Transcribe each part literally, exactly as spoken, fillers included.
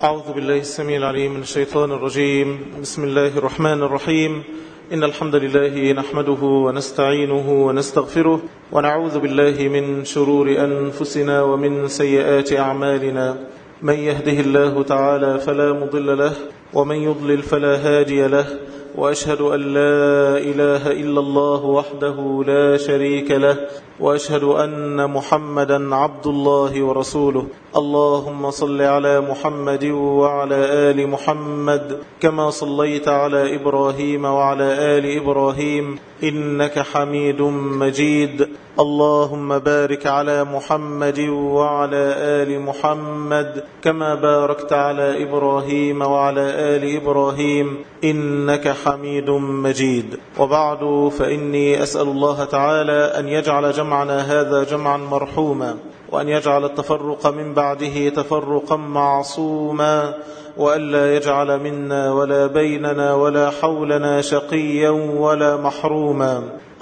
أعوذ بالله السميع العليم من الشيطان الرجيم. بسم الله الرحمن الرحيم. إن الحمد لله نحمده ونستعينه ونستغفره ونعوذ بالله من شرور أنفسنا ومن سيئات أعمالنا. من يهده الله تعالى فلا مضل له ومن يضلل فلا هادي له، وأشهد أن لا إله إلا الله وحده لا شريك له، وأشهد أن محمدا عبد الله ورسوله. اللهم صل على محمد وعلى آل محمد كما صليت على إبراهيم وعلى آل إبراهيم إنك حميد مجيد. اللهم بارك على محمد وعلى آل محمد كما باركت على إبراهيم وعلى آل إبراهيم إنك حميد مجيد. وبعد، فإني أسأل الله تعالى أن يجعل جمعنا هذا جمعا مرحوما، وأن يجعل التفرق من بعده تفرقا معصوما، وألا يجعل منا ولا بيننا ولا حولنا شقيا ولا محروما.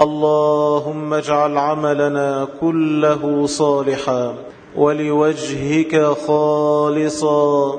اللهم اجعل عملنا كله صالحا ولوجهك خالصا،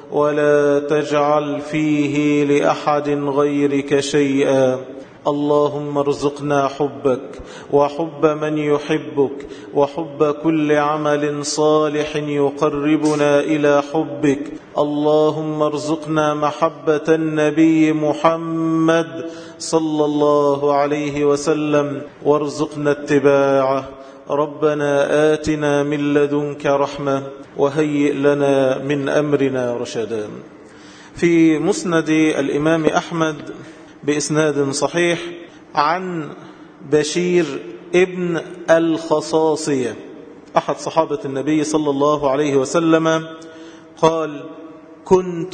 ولا تجعل فيه لأحد غيرك شيئا. اللهم ارزقنا حبك وحب من يحبك وحب كل عمل صالح يقربنا إلى حبك. اللهم ارزقنا محبة النبي محمد صلى الله عليه وسلم وارزقنا اتباعه. ربنا آتنا من لدنك رحمة وهيئ لنا من أمرنا رشدا. في مسند الإمام أحمد بإسناد صحيح عن بشير ابن الخصاصية أحد صحابة النبي صلى الله عليه وسلم قال: كنت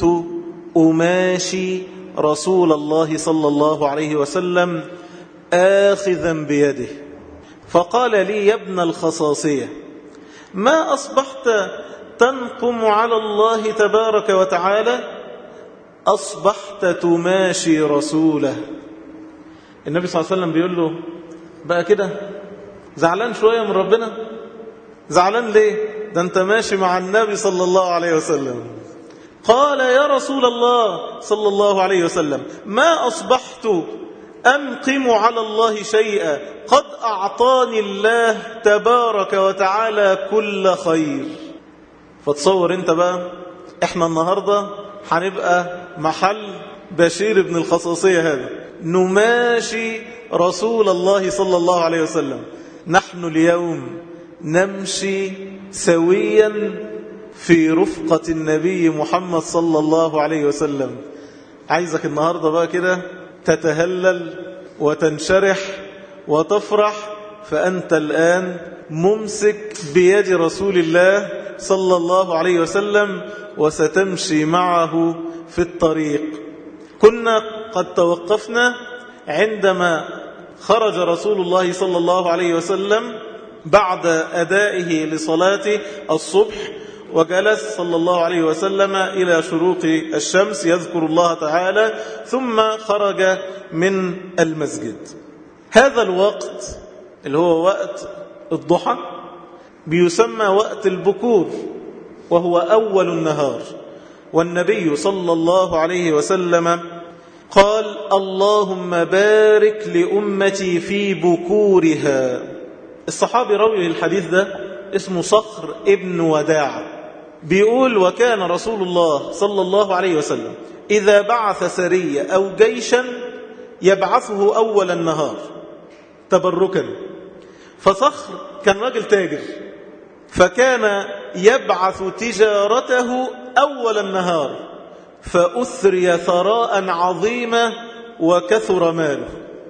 أماشي رسول الله صلى الله عليه وسلم آخذا بيده، فقال لي: يا ابن الخصاصية، ما أصبحت تنقم على الله تبارك وتعالى؟ أصبحت تماشي رسوله. النبي صلى الله عليه وسلم بيقول له: بقى كده زعلان شوية من ربنا؟ زعلان ليه؟ ده انت ماشي مع النبي صلى الله عليه وسلم. قال: يا رسول الله صلى الله عليه وسلم، ما أصبحت أنقم على الله شيئا، قد أعطاني الله تبارك وتعالى كل خير. فتصور انت بقى، احنا النهاردة هنبقى محل بشير بن الخصاصية هذا، نماشي رسول الله صلى الله عليه وسلم. نحن اليوم نمشي سويا في رفقة النبي محمد صلى الله عليه وسلم. عايزك النهاردة بقى كده تتهلل وتنشرح وتفرح، فأنت الآن ممسك بيد رسول الله صلى الله عليه وسلم وستمشي معه في الطريق. كنا قد توقفنا عندما خرج رسول الله صلى الله عليه وسلم بعد أدائه لصلاة الصبح، وجلس صلى الله عليه وسلم إلى شروق الشمس يذكر الله تعالى، ثم خرج من المسجد. هذا الوقت اللي هو وقت الضحى بيسمى وقت البكور، وهو أول النهار. والنبي صلى الله عليه وسلم قال: اللهم بارك لأمتي في بكورها. الصحابي روي الحديث ده اسمه صخر ابن وداع، بيقول: وكان رسول الله صلى الله عليه وسلم إذا بعث سرية أو جيشا يبعثه أول النهار تبركا. فصخر كان راجل تاجر، فكان يبعث تجارته أول النهار، فأثري ثراء عظيما وكثر ماله.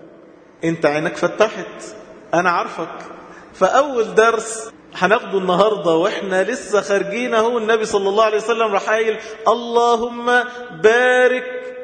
انت عينك فتحت، أنا عارفك. فأول درس هناخده النهاردة وإحنا لسه خارجين اهو، النبي صلى الله عليه وسلم راح قايل: اللهم بارك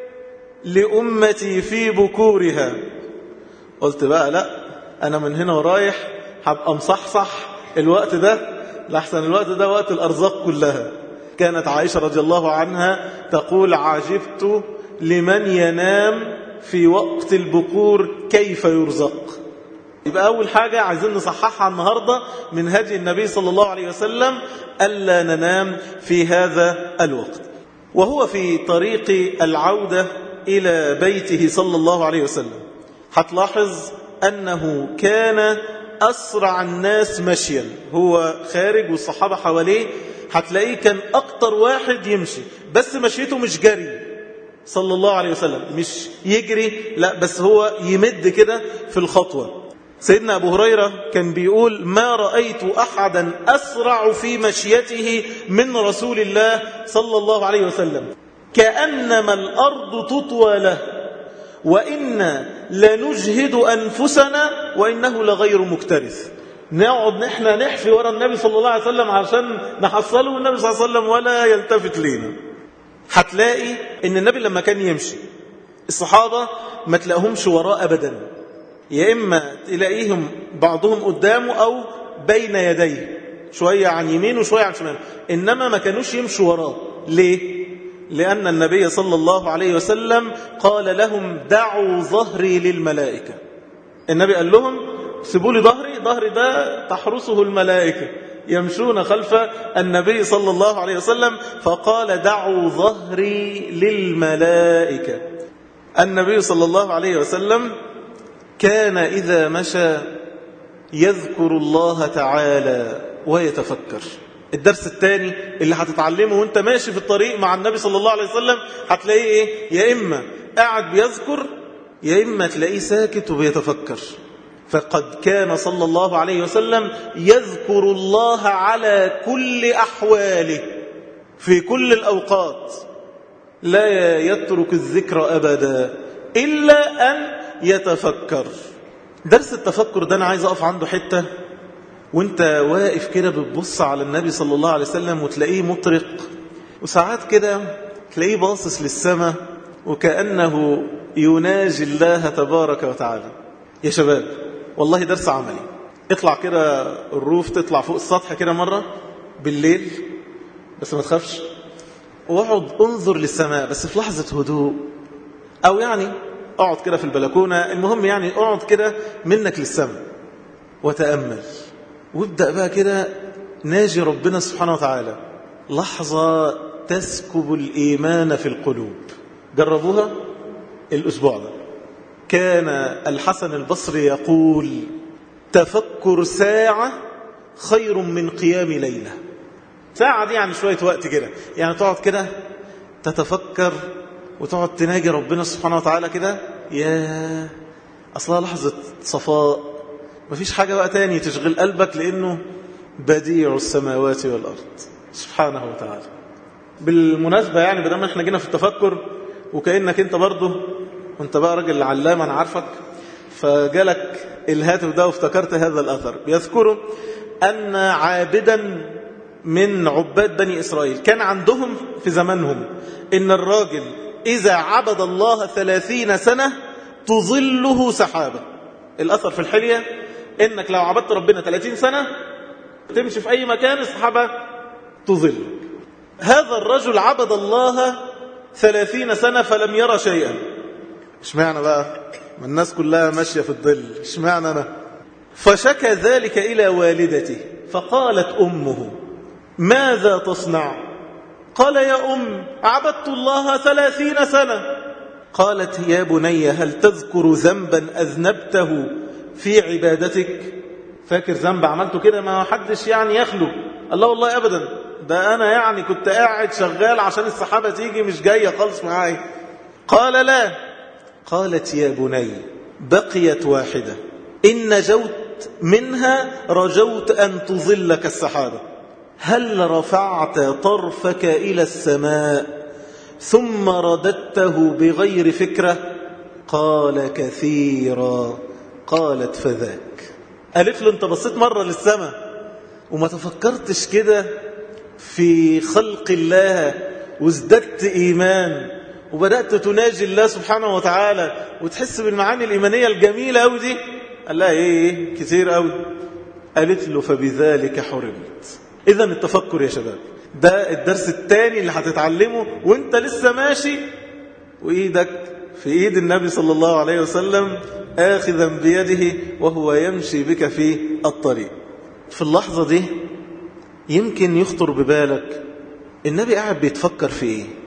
لأمتي في بكورها. قلت بقى لا، أنا من هنا ورايح هبقى مصحصح الوقت ده، لحسن الوقت ده وقت الأرزاق كلها. كانت عائشة رضي الله عنها تقول: عجبت لمن ينام في وقت البكور كيف يرزق. يبقى أول حاجة عايزين نصححها النهاردة من هدي النبي صلى الله عليه وسلم، ألا ننام في هذا الوقت. وهو في طريق العودة إلى بيته صلى الله عليه وسلم هتلاحظ أنه كان أسرع الناس مشيا، هو خارج والصحابة حواليه، هتلاقيه كان أكتر واحد يمشي، بس مشيته مش جري صلى الله عليه وسلم، مش يجري، لا بس هو يمد كده في الخطوة. سيدنا أبو هريرة كان بيقول: ما رأيت أحدا أسرع في مشيته من رسول الله صلى الله عليه وسلم، كأنما الأرض تطوى له، وإنا لنجهد أنفسنا وإنه لغير مكترث. نقعد نحن نحفي ورا النبي صلى الله عليه وسلم عشان نحصله النبي صلى الله عليه وسلم ولا يلتفت لينا. هتلاقي ان النبي لما كان يمشي الصحابة ما تلاقيهمش وراء أبدا، يا إما تلاقيهم بعضهم قدامه أو بين يديه، شوية عن يمين وشوية عن شمال، إنما ما كانوش يمشوا وراه. ليه؟ لأن النبي صلى الله عليه وسلم قال لهم: دعوا ظهري للملائكة. النبي قال لهم: سيبوا لي ظهري، ظهري ده تحرسه الملائكة، يمشون خلف النبي صلى الله عليه وسلم، فقال: دعوا ظهري للملائكة. النبي صلى الله عليه وسلم كان إذا مشى يذكر الله تعالى ويتفكر. الدرس الثاني اللي هتتعلمه وانت ماشي في الطريق مع النبي صلى الله عليه وسلم هتلاقيه ايه؟ يا إما قاعد بيذكر، يا إما تلاقيه ساكت وبيتفكر. فقد كان صلى الله عليه وسلم يذكر الله على كل أحواله في كل الأوقات، لا يترك الذكر أبدا إلا أن يتفكر. درس التفكر ده أنا عايز أقف عنده حتة، وانت واقف كده بتبص على النبي صلى الله عليه وسلم وتلاقيه مطرق، وساعات كده تلاقيه باصص للسماء وكأنه يناجي الله تبارك وتعالى. يا شباب والله درس عملي، اطلع كده الروف، تطلع فوق السطح كده مرة بالليل، بس ما تخافش، واقعد انظر للسماء بس في لحظة هدوء، او يعني اقعد كده في البلكونة، المهم يعني اقعد كده منك للسماء وتأمل، وابدأ بقى كده ناجي ربنا سبحانه وتعالى. لحظة تسكب الإيمان في القلوب. جربوها الأسبوع ده. كان الحسن البصري يقول: تفكر ساعة خير من قيام ليلة. ساعة دي يعني شوية وقت كده، يعني تقعد كده تتفكر وتقعد تناجي ربنا سبحانه وتعالى كده، يا أصلها لحظة صفاء، مفيش حاجة بقى تاني تشغل قلبك، لأنه بديع السماوات والأرض سبحانه وتعالى. بالمناسبة يعني بدل ما احنا جينا في التفكر، وكأنك انت برضه وانت بقى راجل علام انا عارفك، فجالك الهاتف ده وافتكرت هذا الأثر. بيذكروا أن عابدا من عباد بني إسرائيل كان عندهم في زمانهم إن الراجل إذا عبد الله ثلاثين سنة تظله سحابة. الأثر في الحلية إنك لو عبدت ربنا ثلاثين سنة تمشي في أي مكان السحابة تظل. هذا الرجل عبد الله ثلاثين سنة فلم يرى شيئا. اشمعنى بقى؟ ما الناس كلها ماشية في الظل، اشمعنى أنا؟ فشكى ذلك إلى والدته، فقالت أمه: ماذا تصنع؟ قال: يا أم، عبدت الله ثلاثين سنة. قالت: يا بني، هل تذكر ذنبا أذنبته في عبادتك؟ فاكر ذنب عملته كده ما حدش يعني يخلو؟ الله والله أبدا، ده أنا يعني كنت قاعد شغال عشان السحابة تيجي، مش جاية خالص معاي. قال: لا. قالت: يا بني، بقيت واحدة، إن نجوت منها رجوت أن تظلك السحابة. هل رفعت طرفك إلى السماء ثم رددته بغير فكرة؟ قال: كثيرا. قالت: فذاك. قالت له: انت بصيت مرة للسماء وما تفكرتش كده في خلق الله وازددت إيمان وبدأت تناجي الله سبحانه وتعالى وتحس بالمعاني الإيمانية الجميلة أوي دي؟ قال لها: ايه كتير أوي. قالت له: فبذلك حرمت. إذن التفكر يا شباب ده الدرس الثاني اللي هتتعلمه وانت لسه ماشي وإيدك في إيد النبي صلى الله عليه وسلم آخذا بيده وهو يمشي بك في الطريق. في اللحظة دي يمكن يخطر ببالك النبي قاعد بيتفكر في إيه؟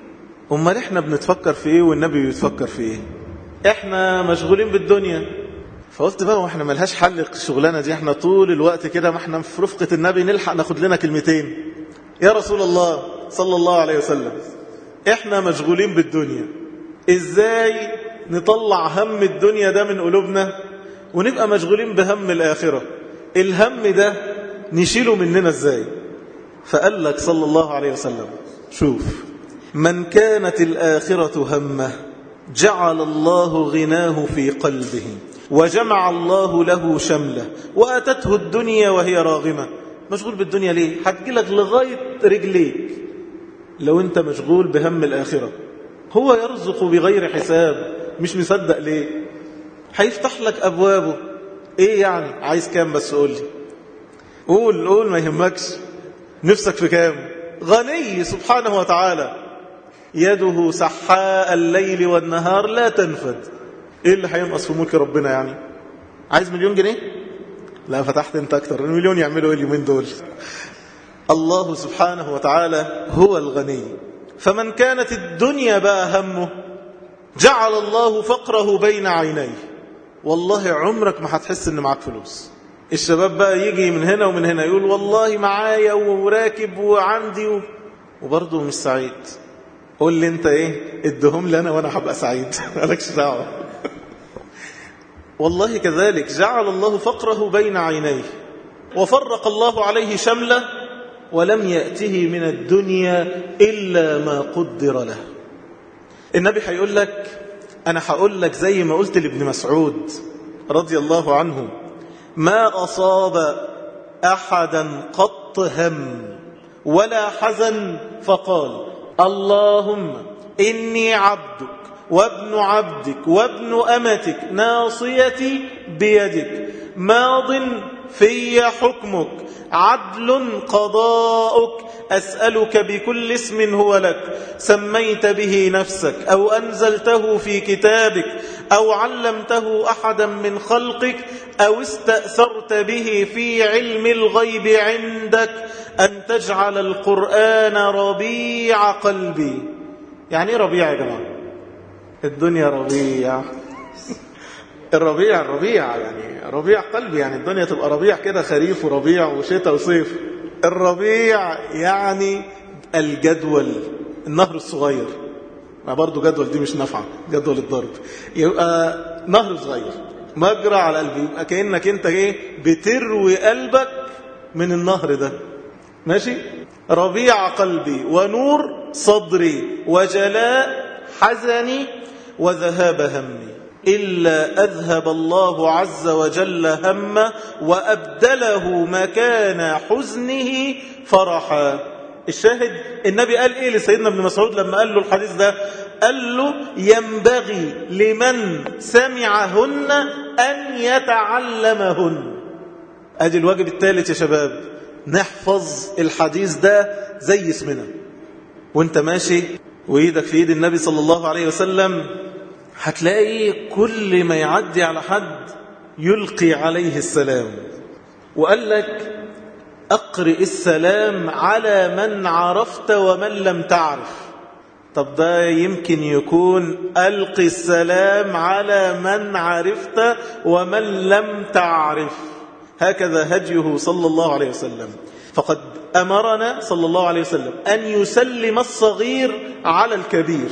أمال إحنا بنتفكر في إيه والنبي بيتفكر في إيه؟ إحنا مشغولين بالدنيا. فقلت بقى وإحنا ملهاش حل الشغلانة دي، إحنا طول الوقت كده ما إحنا في رفقة النبي نلحق ناخد لنا كلمتين. يا رسول الله صلى الله عليه وسلم، إحنا مشغولين بالدنيا، إزاي نطلع هم الدنيا ده من قلوبنا ونبقى مشغولين بهم الآخرة؟ الهم ده نشيله مننا إزاي؟ فقال لك صلى الله عليه وسلم شوف، من كانت الآخرة همه جعل الله غناه في قلبه وجمع الله له شمله وأتته الدنيا وهي راغمة. مشغول بالدنيا ليه؟ هتجيلك لغاية رجليك لو انت مشغول بهم الآخرة. هو يرزق بغير حساب، مش مصدق ليه؟ هيفتح لك أبوابه. ايه يعني؟ عايز كام بس قول لي، قول قول ما يهمكش. نفسك في كام؟ غني سبحانه وتعالى، يده سحاء الليل والنهار لا تنفد. ايه اللي هينقص في ملك ربنا يعني؟ عايز مليون جنيه؟ لا فتحت انت اكتر. المليون يعملوا ايه اليومين دول؟ الله سبحانه وتعالى هو الغني. فمن كانت الدنيا بقى همه جعل الله فقره بين عينيه. والله عمرك ما هتحس ان معاك فلوس. الشباب بقى يجي من هنا ومن هنا يقول والله معايا وراكب وعندي و... وبرضه مش سعيد. قول لي انت ايه؟ ادهم لي انا وانا هبقى سعيد. مالكش دعوه. والله كذلك جعل الله فقره بين عينيه وفرق الله عليه شمله ولم يأته من الدنيا إلا ما قدر له. النبي هيقول لك، أنا هقول لك زي ما قلت لابن مسعود رضي الله عنه، ما أصاب أحدا قط هم ولا حزن فقال اللهم إني عبدك وابن عبدك وابن أمتك ناصيتي بيدك ماض في حكمك عدل قضاؤك أسألك بكل اسم هو لك سميت به نفسك أو أنزلته في كتابك أو علمته أحدا من خلقك أو استأثرت به في علم الغيب عندك أن تجعل القرآن ربيع قلبي. يعني ايه ربيع يا جماعة؟ الدنيا ربيع. الربيع الربيع يعني ربيع قلبي، يعني الدنيا تبقى ربيع كده، خريف وربيع وشتاء وصيف. الربيع يعني الجدول، النهر الصغير. ما برضو جدول دي مش نافعة، جدول الضرب. يبقى نهر صغير مجرى على قلبي، يبقى كأنك انت ايه بتروي قلبك من النهر ده. ماشي؟ ربيع قلبي ونور صدري وجلاء حزني وذهاب همي إلا أذهب الله عز وجل همه وأبدله مكان حزنه فرحا. الشاهد النبي قال إيه لسيدنا ابن مسعود لما قال له الحديث ده؟ قال له ينبغي لمن سمعهن أن يتعلمهن. أدي الواجب الثالث يا شباب، نحفظ الحديث ده زي اسمنا. وانت ماشي وإيدك في إيد النبي صلى الله عليه وسلم، هتلاقي كل ما يعدي على حد يلقي عليه السلام. وقال لك أقرئ السلام على من عرفت ومن لم تعرف. طب ده يمكن يكون ألقي السلام على من عرفت ومن لم تعرف. هكذا هديه صلى الله عليه وسلم. فقد أمرنا صلى الله عليه وسلم أن يسلم الصغير على الكبير،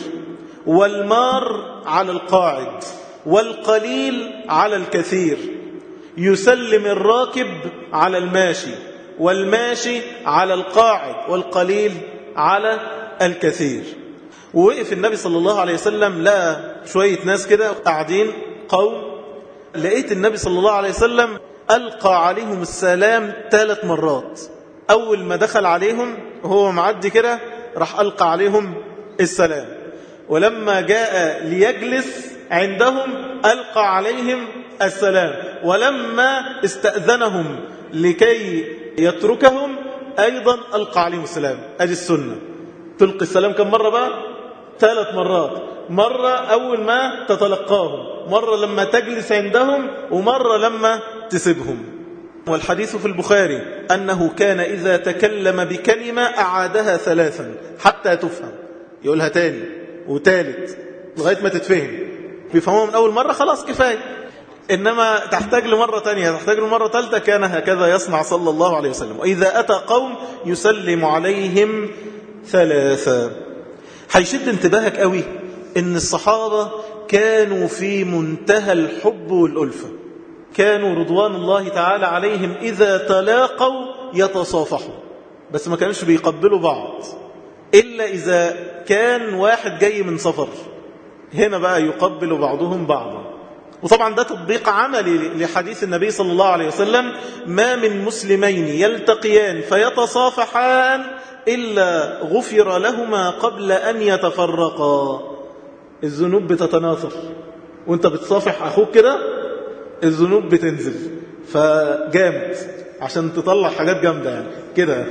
والمار على القاعد، والقليل على الكثير. يسلم الراكب على الماشي، والماشي على القاعد، والقليل على الكثير. ووقف النبي صلى الله عليه وسلم لقى شوية ناس كده قاعدين قوم، لقيت النبي صلى الله عليه وسلم ألقى عليهم السلام ثلاث مرات. أول ما دخل عليهم وهو معدي كده راح ألقى عليهم السلام، ولما جاء ليجلس عندهم ألقى عليهم السلام، ولما استأذنهم لكي يتركهم أيضا ألقى عليهم السلام. أدي السنة، تلقي السلام كم مرة بقى؟ ثلاث مرات. مرة أول ما تتلقاهم، مرة لما تجلس عندهم، ومرة لما تسيبهم. والحديث في البخاري أنه كان إذا تكلم بكلمة أعادها ثلاثا حتى تفهم. يقولها تاني وثالث لغاية ما تتفهم. بيفهموها من أول مرة خلاص كفاية، إنما تحتاج لمرة تانية، تحتاج لمرة ثالثة. كان هكذا يصنع صلى الله عليه وسلم. وإذا أتى قوم يسلم عليهم ثلاثة. هيشد انتباهك قوي إن الصحابة كانوا في منتهى الحب والألفة، كانوا رضوان الله تعالى عليهم إذا تلاقوا يتصافحوا، بس ما كانوش بيقبلوا بعض إلا إذا كان واحد جاي من سفر، هنا بقى يقبل بعضهم بعضا. وطبعا ده تطبيق عملي لحديث النبي صلى الله عليه وسلم: ما من مسلمين يلتقيان فيتصافحان إلا غفر لهما قبل أن يتفرقا. الذنوب بتتناثر وانت بتصافح أخوك كده، الذنوب بتنزل، فجامد عشان تطلع حاجات جامدة يعني كده.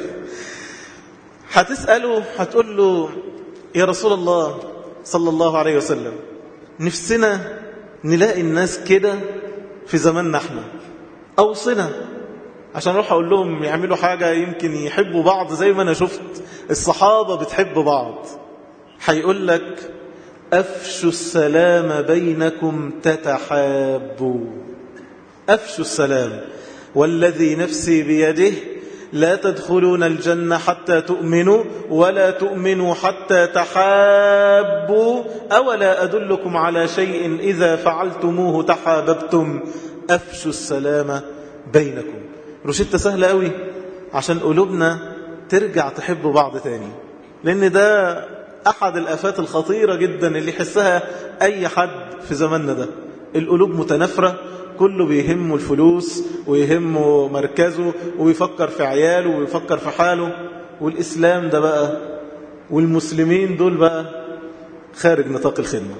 هتسأله هتقول له: يا رسول الله صلى الله عليه وسلم، نفسنا نلاقي الناس كده في زماننا احنا، أوصنا عشان اروح اقول لهم يعملوا حاجة يمكن يحبوا بعض زي ما انا شفت الصحابة بتحب بعض. هيقول لك: أفشوا السلام بينكم تتحابوا. أفشوا السلام، والذي نفسي بيده لا تدخلون الجنة حتى تؤمنوا ولا تؤمنوا حتى تحابوا، أولا أدلكم على شيء إذا فعلتموه تحاببتم، أفشوا السلام بينكم. روشتة سهلة قوي عشان قلوبنا ترجع تحب بعض تاني، لأن ده أحد الآفات الخطيرة جدا اللي يحسها أي حد في زماننا ده. القلوب متنافرة، كله بيهمه الفلوس ويهمه مركزه ويفكر في عياله ويفكر في حاله، والإسلام ده بقى والمسلمين دول بقى خارج نطاق الخدمة.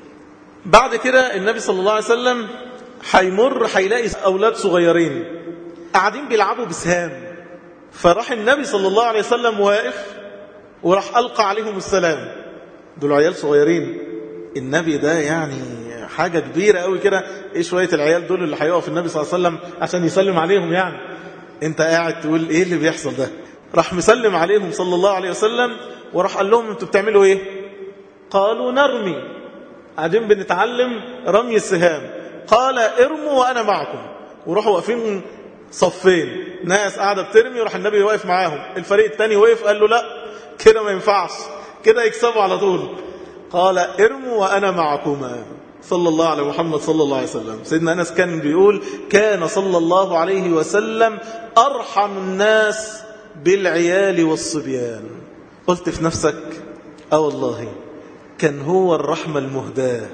بعد كده النبي صلى الله عليه وسلم هيمر هيلاقي أولاد صغيرين قاعدين بيلعبوا بسهام، فراح النبي صلى الله عليه وسلم واقف وراح ألقى عليهم السلام. دول عيال صغيرين، النبي ده يعني حاجة كبيرة قوي كده، ايه شوية العيال دول اللي هيقف النبي صلى الله عليه وسلم عشان يسلم عليهم؟ يعني انت قاعد تقول ايه اللي بيحصل ده؟ راح مسلم عليهم صلى الله عليه وسلم وراح قال لهم: انتوا بتعملوا ايه؟ قالوا: نرمي، قاعدين بنتعلم رمي السهام. قال: ارموا وانا معكم. وراحوا واقفين صفين، ناس قاعدة بترمي وراح النبي واقف معاهم، الفريق الثاني وقف قال له: لا كده ما ينفعش، كده يكسبوا على طول. قال: ارموا وأنا معكما. صلى الله على محمد صلى الله عليه وسلم. سيدنا أنس كان بيقول: كان صلى الله عليه وسلم أرحم الناس بالعيال والصبيان. قلت في نفسك: آه والله كان هو الرحمة المهداة،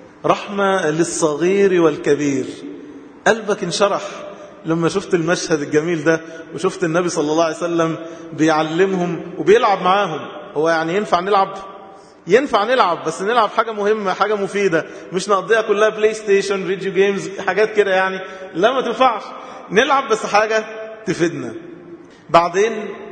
رحمة للصغير والكبير. قلبك انشرح لما شفت المشهد الجميل ده وشفت النبي صلى الله عليه وسلم بيعلمهم وبيلعب معاهم. هو يعني ينفع نلعب؟ ينفع نلعب، بس نلعب حاجة مهمة، حاجة مفيدة، مش نقضيها كلها بلاي ستيشن فيديو جيمز حاجات كده يعني، لا ما تنفعش. نلعب بس حاجة تفيدنا. بعدين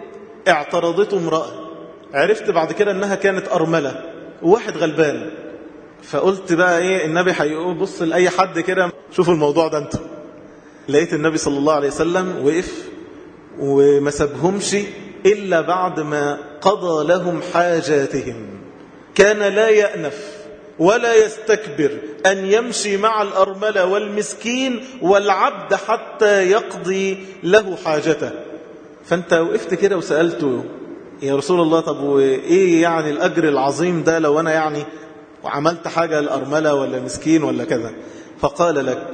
اعترضته امرأة، عرفت بعد كده انها كانت أرملة وواحد غلبان، فقلت بقى ايه النبي هيقول بص لأي حد كده شوفوا الموضوع ده انتوا. لقيت النبي صلى الله عليه وسلم وقف وما سابهمش إلا بعد ما قضى لهم حاجاتهم. كان لا يأنف ولا يستكبر أن يمشي مع الأرملة والمسكين والعبد حتى يقضي له حاجته. فأنت وقفت كده وسألته: يا رسول الله طب وإيه يعني الأجر العظيم ده لو أنا يعني وعملت حاجة الأرملة ولا مسكين ولا كذا؟ فقال لك: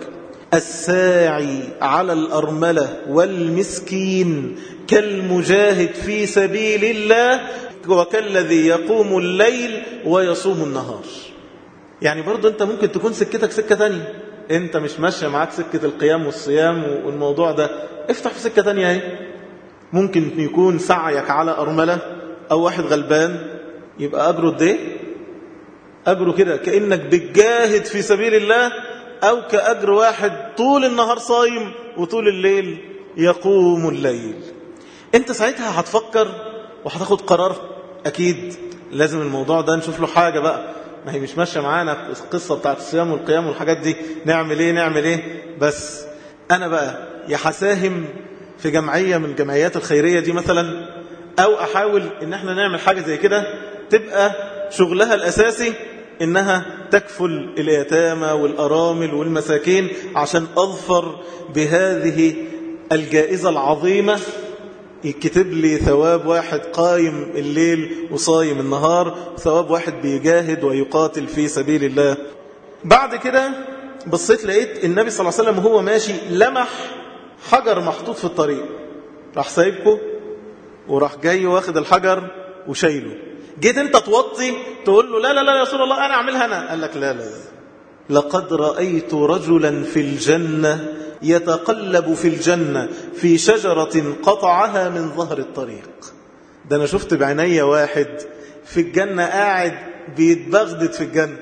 الساعي على الأرملة والمسكين كالمجاهد في سبيل الله وكالذي يقوم الليل ويصوم النهار. يعني برضو انت ممكن تكون سكتك سكة تانية، انت مش ماشية معاك سكة القيام والصيام والموضوع ده، افتح في سكة تانية اهي. ممكن يكون سعيك على أرملة أو واحد غلبان، يبقى أجره ده أجره كده كأنك بتجاهد في سبيل الله، أو كأجر واحد طول النهار صايم وطول الليل يقوم الليل. انت ساعتها هتفكر وهتاخد قرار، أكيد لازم الموضوع ده نشوف له حاجة بقى، ما هي مش ماشية معانا القصة بتاعت الصيام والقيام والحاجات دي، نعمل ايه نعمل ايه. بس أنا بقى يا هساهم في جمعية من الجمعيات الخيرية دي مثلا، أو أحاول إن احنا نعمل حاجة زي كده تبقى شغلها الأساسي إنها تكفل اليتامى والأرامل والمساكين عشان أظفر بهذه الجائزة العظيمة، يكتب لي ثواب واحد قايم الليل وصايم النهار، ثواب واحد بيجاهد ويقاتل في سبيل الله. بعد كده بصيت لقيت النبي صلى الله عليه وسلم وهو ماشي لمح حجر محطوط في الطريق، راح سايبكم وراح جاي واخد الحجر وشايله. جيت انت توطي تقول له لا لا لا يا رسول الله انا اعملها انا، قال لك لا لا لا، لقد رأيت رجلا في الجنة يتقلب في الجنة في شجرة قطعها من ظهر الطريق. ده انا شفت بعيني واحد في الجنة قاعد بيتبغدد في الجنة،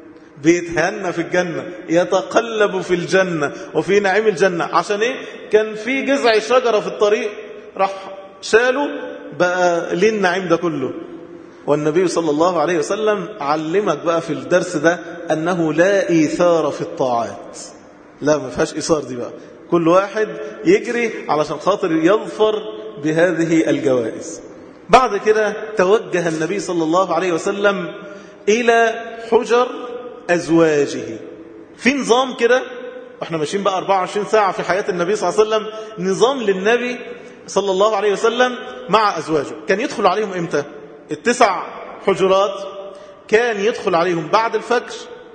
بيتهنى في الجنة، يتقلب في الجنة وفي نعيم الجنة. عشان ايه؟ كان في جذع شجرة في الطريق راح شاله، بقى ليه النعيم ده كله. والنبي صلى الله عليه وسلم علمك بقى في الدرس ده أنه لا إيثار في الطاعات، لا ما فيهاش إيثار دي بقى، كل واحد يجري علشان خاطر يظفر بهذه الجوائز. بعد كده توجه النبي صلى الله عليه وسلم إلى حجر أزواجه. في نظام كده، احنا ماشيين بقى أربعة وعشرين ساعة في حياة النبي صلى الله عليه وسلم، نظام للنبي صلى الله عليه وسلم مع أزواجه. كان يدخل عليهم إمتى؟ التسع حجرات كان يدخل عليهم بعد الفجر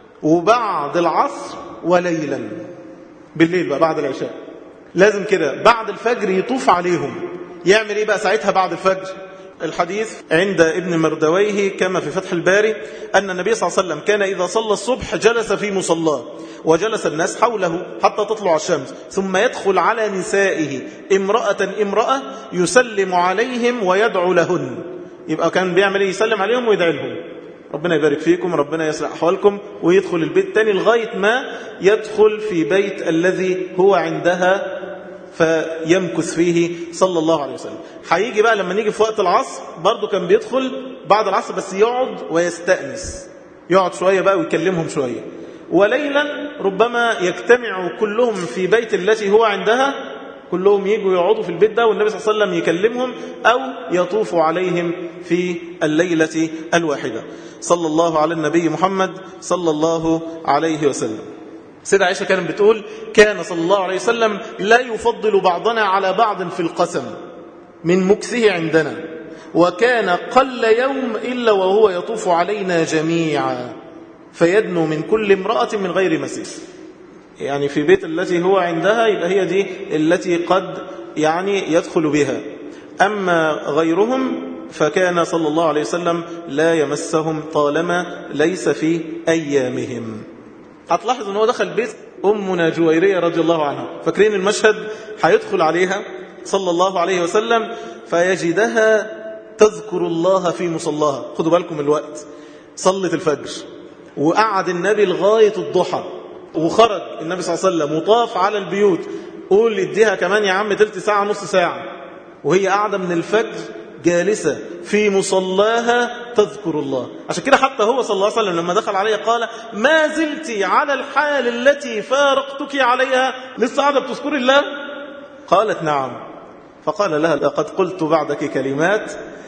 وبعد العصر وليلا، بالليل بقى بعد العشاء لازم كده بعد الفجر يطوف عليهم. يعمل ايه بقى ساعتها بعد الفجر؟ الحديث عند ابن مردويه كما في فتح الباري أن النبي صلى الله عليه وسلم كان إذا صلى الصبح جلس في مصلاه وجلس الناس حوله حتى تطلع الشمس، ثم يدخل على نسائه امرأة امرأة يسلم عليهم ويدعو لهن. يبقى كان بيعمل ايه؟ يسلم عليهم ويدعي لهم، ربنا يبارك فيكم، ربنا يصلح أحوالكم، ويدخل البيت تاني لغاية ما يدخل في بيت الذي هو عندها فيمكث فيه صلى الله عليه وسلم. هيجي بقى لما نيجي في وقت العصر برضو كان بيدخل بعد العصر بس يقعد ويستأنس، يقعد شوية بقى ويكلمهم شوية. وليلا ربما يجتمع كلهم في بيت التي هو عندها، كلهم يجوا يقعدوا في البيت ده والنبي صلى الله عليه وسلم يكلمهم أو يطوف عليهم في الليلة الواحدة. صلى الله على النبي محمد صلى الله عليه وسلم. سيدة عائشة كانت بتقول كان صلى الله عليه وسلم لا يفضل بعضنا على بعض في القسم من مكسه عندنا، وكان قل يوم إلا وهو يطوف علينا جميعا فيدنو من كل امرأة من غير مسيس. يعني في بيت التي هو عندها يبقى هي دي التي قد يعني يدخل بها، أما غيرهم فكان صلى الله عليه وسلم لا يمسهم طالما ليس في أيامهم. هتلاحظ أنه دخل بيت أمنا جويرية رضي الله عنها، فاكرين المشهد؟ هيدخل عليها صلى الله عليه وسلم فيجدها تذكر الله في مصلاها. خدوا بالكم الوقت، صلت الفجر وقعد النبي لغاية الضحى، وخرج النبي صلى الله عليه وسلم وطاف على البيوت، قول اديها كمان يا عم تلت ساعة نص ساعة، وهي قاعدة من الفجر جالسة في مصلاها تذكر الله. عشان كده حتى هو صلى الله عليه وسلم لما دخل عليها قال ما زلت على الحال التي فارقتك عليها، لسه قاعدة بتذكر الله؟ قالت نعم. فقال لها لقد قلت بعدك كلمات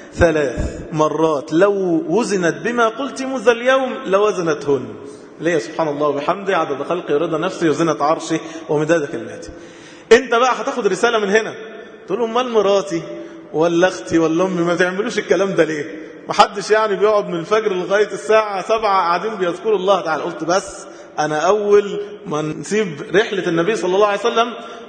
ثلاث مرات لو وزنت بما قلت منذ اليوم لوزنتهن. ليه؟ سبحان الله وبحمده عدد خلقه ورضا نفسي وزنة عرشي ومداد كلماتي. انت بقى هتاخد رسالة من هنا تقول لهم مال مراتي ولا اختي ولا امي ما تعملوش الكلام ده ليه؟ ما حدش يعني بيقعد من الفجر لغاية الساعة سبعة قاعدين بيذكروا الله تعالى. قلت بس انا اول ما نسيب رحلة النبي صلى الله عليه وسلم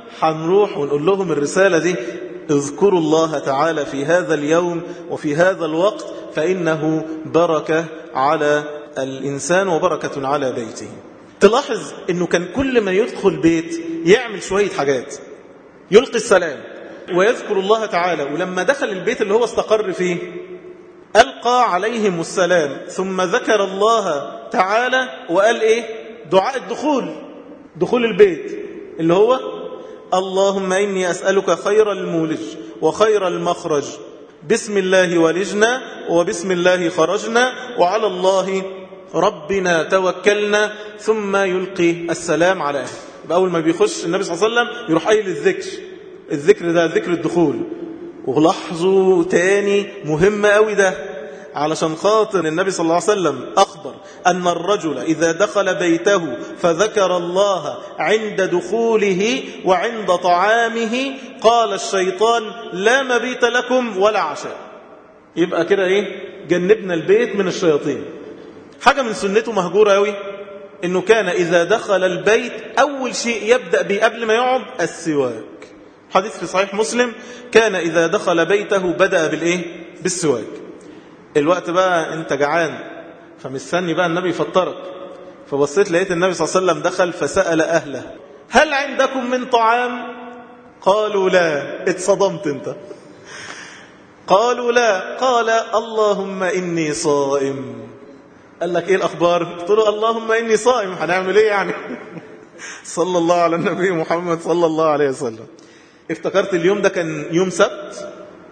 هنروح ونقول لهم الرسالة دي، اذكروا الله تعالى في هذا اليوم وفي هذا الوقت فإنه بركة على الإنسان وبركة على بيته. تلاحظ أنه كان كل ما يدخل بيت يعمل شوية حاجات، يلقي السلام ويذكر الله تعالى. ولما دخل البيت اللي هو استقر فيه ألقى عليهم السلام ثم ذكر الله تعالى وقال إيه؟ دعاء الدخول، دخول البيت اللي هو اللهم إني أسألك خير المولج وخير المخرج، بسم الله ولجنا وبسم الله خرجنا وعلى الله ربنا توكلنا، ثم يلقي السلام على أهله. بأول ما بيخش النبي صلى الله عليه وسلم يروح قايل الذكر، الذكر ده ذكر الدخول. ولاحظوا تاني مهم قوي ده، علشان خاطر النبي صلى الله عليه وسلم أخبر أن الرجل إذا دخل بيته فذكر الله عند دخوله وعند طعامه قال الشيطان لا مبيت لكم ولا عشاء. يبقى كده إيه؟ جنبنا البيت من الشياطين. حاجة من سنته مهجورة أوي، إنه كان إذا دخل البيت أول شيء يبدأ به قبل ما يقعد السواك. حديث في صحيح مسلم كان إذا دخل بيته بدأ بالإيه؟ بالسواك. الوقت بقى أنت جعان فمستني بقى النبي يفطرك، فبصيت لقيت النبي صلى الله عليه وسلم دخل فسأل أهله هل عندكم من طعام؟ قالوا لا. اتصدمت انت. قالوا لا. قال اللهم إني صائم. قال لك ايه الأخبار؟ قلت له اللهم إني صائم. هنعمل ايه يعني؟ صلى الله على النبي محمد صلى الله عليه وسلم. افتكرت اليوم ده كان يوم سبت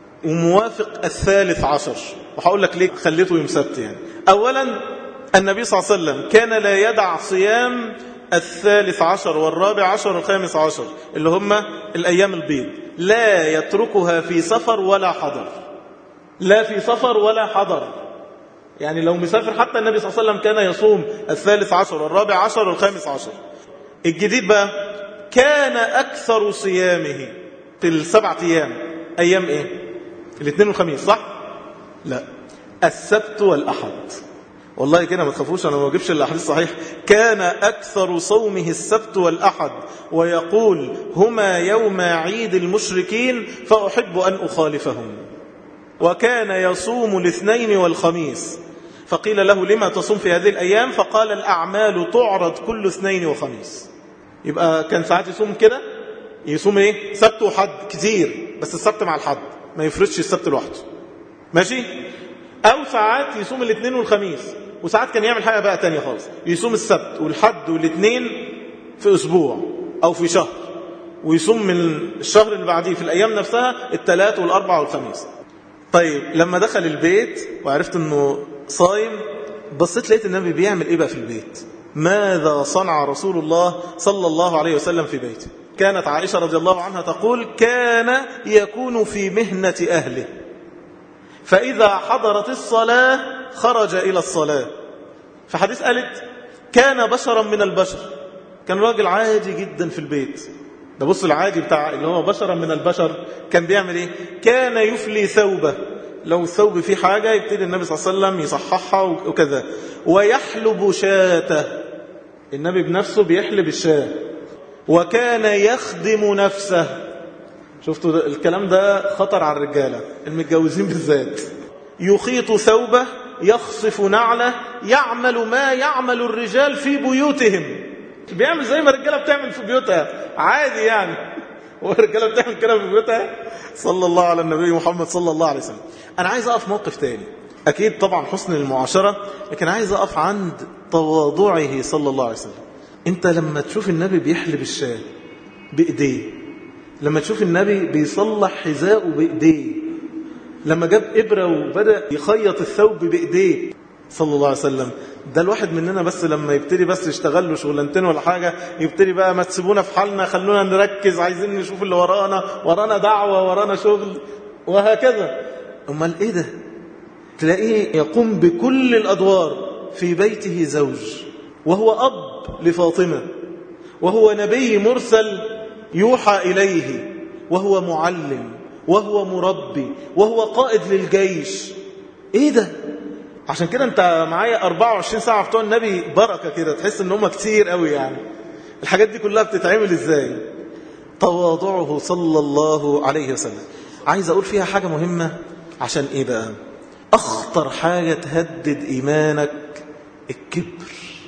وموافق الثالث عشر، وهقول لك ليه خليته يوم سبت. يعني أولا النبي صلى الله عليه وسلم كان لا يدع صيام الثالث عشر والرابع عشر والخامس عشر اللي هم الأيام البيض، لا يتركها في سفر ولا حضر. لا في سفر ولا حضر، يعني لو مسافر حتى النبي صلى الله عليه وسلم كان يصوم الثالث عشر والرابع عشر والخامس عشر. الجديد بقى كان أكثر صيامه في السبعة أيام أيام إيه؟ الاثنين والخميس، صح؟ لا، السبت والأحد. والله كده ما تخافوش أنا ما أجيبش الأحاديث صحيح. كان أكثر صومه السبت والأحد، ويقول هما يوم عيد المشركين فأحب أن أخالفهم. وكان يصوم الاثنين والخميس، فقيل له لما تصوم في هذه الأيام؟ فقال الأعمال تعرض كل اثنين وخميس. يبقى كان ساعات يصوم كده، يصوم ايه؟ سبت وحد كتير، بس السبت مع الحد، ما يفرضش السبت لوحده، ماشي؟ أو ساعات يصوم الاثنين والخميس، وساعات كان يعمل حاجة بقى تانية خالص، يصوم السبت والحد والاثنين في أسبوع أو في شهر، ويصوم من الشهر اللي بعديه في الأيام نفسها الثلاث والأربع والخميس. طيب لما دخل البيت وعرفت أنه صايم، بصيت لقيت النبي بيعمل إيه بقى في البيت؟ ماذا صنع رسول الله صلى الله عليه وسلم في بيته؟ كانت عائشة رضي الله عنها تقول كان يكون في مهنة أهله، فإذا حضرت الصلاة خرج إلى الصلاة. في حديث قالت كان بشرا من البشر، كان راجل عادي جدا في البيت. ده بص العادي بتاع اللي هو بشرا من البشر كان بيعمل إيه؟ كان يفلي ثوبه، لو الثوب فيه حاجة يبتدي النبي صلى الله عليه وسلم يصححها وكذا. ويحلب شاته، النبي بنفسه بيحلب الشاة. وكان يخدم نفسه. شفتوا الكلام ده خطر على الرجالة المتجوزين بالذات. يخيط ثوبه، يخصف نعله، يعمل ما يعمل الرجال في بيوتهم. بيعمل زي ما الرجالة بتعمل في بيوتها عادي يعني، والرجالة بتعمل كده في بيوتها. صلى الله على النبي محمد صلى الله عليه وسلم. أنا عايز أقف موقف تاني، أكيد طبعا حسن المعاشرة، لكن عايز أقف عند تواضعه صلى الله عليه وسلم. أنت لما تشوف النبي بيحلب الشاة بإيديه، لما تشوف النبي بيصلح حذاءه بإيديه، لما جاب إبرة وبدأ يخيط الثوب بإيديه صلى الله عليه وسلم، ده الواحد مننا بس لما يبتدي بس يشتغل له شغلانتين ولا حاجة يبتدي بقى ما تسيبونا في حالنا، خلونا نركز، عايزين نشوف اللي ورانا، ورانا دعوة، ورانا شغل، وهكذا. أمال إيه ده؟ تلاقيه يقوم بكل الأدوار في بيته زوج، وهو أب لفاطمة، وهو نبي مرسل يوحى إليه، وهو معلم، وهو مربي، وهو قائد للجيش. إيه ده؟ عشان كده أنت معايا أربعة وعشرين ساعة بتوع النبي بركة كده، تحس إن هم كتير قوي يعني. الحاجات دي كلها بتتعمل إزاي؟ تواضعه صلى الله عليه وسلم. عايز أقول فيها حاجة مهمة، عشان إيه بقى؟ أخطر حاجة تهدد إيمانك الكبر.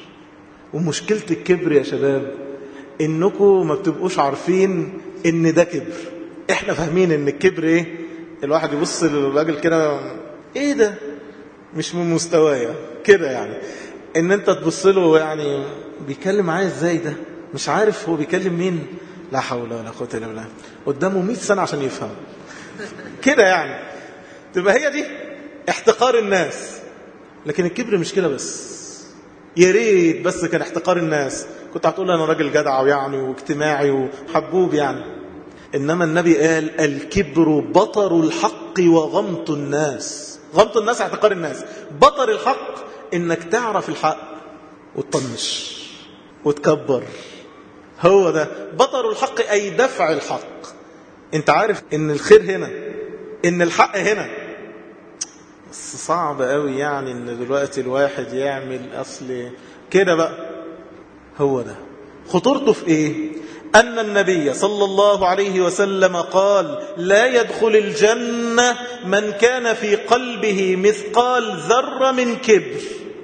ومشكلة الكبر يا شباب إنكم ما بتبقوش عارفين إن ده كبر. إحنا فاهمين إن الكبر إيه؟ الواحد يبص للراجل كده إيه ده؟ مش من مستوايا كده يعني. إن أنت تبص له يعني بيكلم معايا إزاي ده؟ مش عارف هو بيكلم مين؟ لا حول ولا قوة إلا بالله. قدامه مئة سنة عشان يفهم كده يعني. تبقى هي دي احتقار الناس. لكن الكبر مش كده بس. يا ريت بس كان احتقار الناس، كنت هتقول أنا راجل جدع ويعني واجتماعي وحبوب يعني. إنما النبي قال الكبر بطر الحق وغمط الناس. غمط الناس احتقار الناس. بطر الحق انك تعرف الحق وتطنش وتكبر. هو ده بطر الحق، اي دفع الحق. انت عارف ان الخير هنا، ان الحق هنا، بس صعب قوي يعني ان دلوقتي الواحد يعمل اصل كده بقى. هو ده خطورته في ايه؟ أن النبي صلى الله عليه وسلم قال لا يدخل الجنة من كان في قلبه مثقال ذرة من كبر.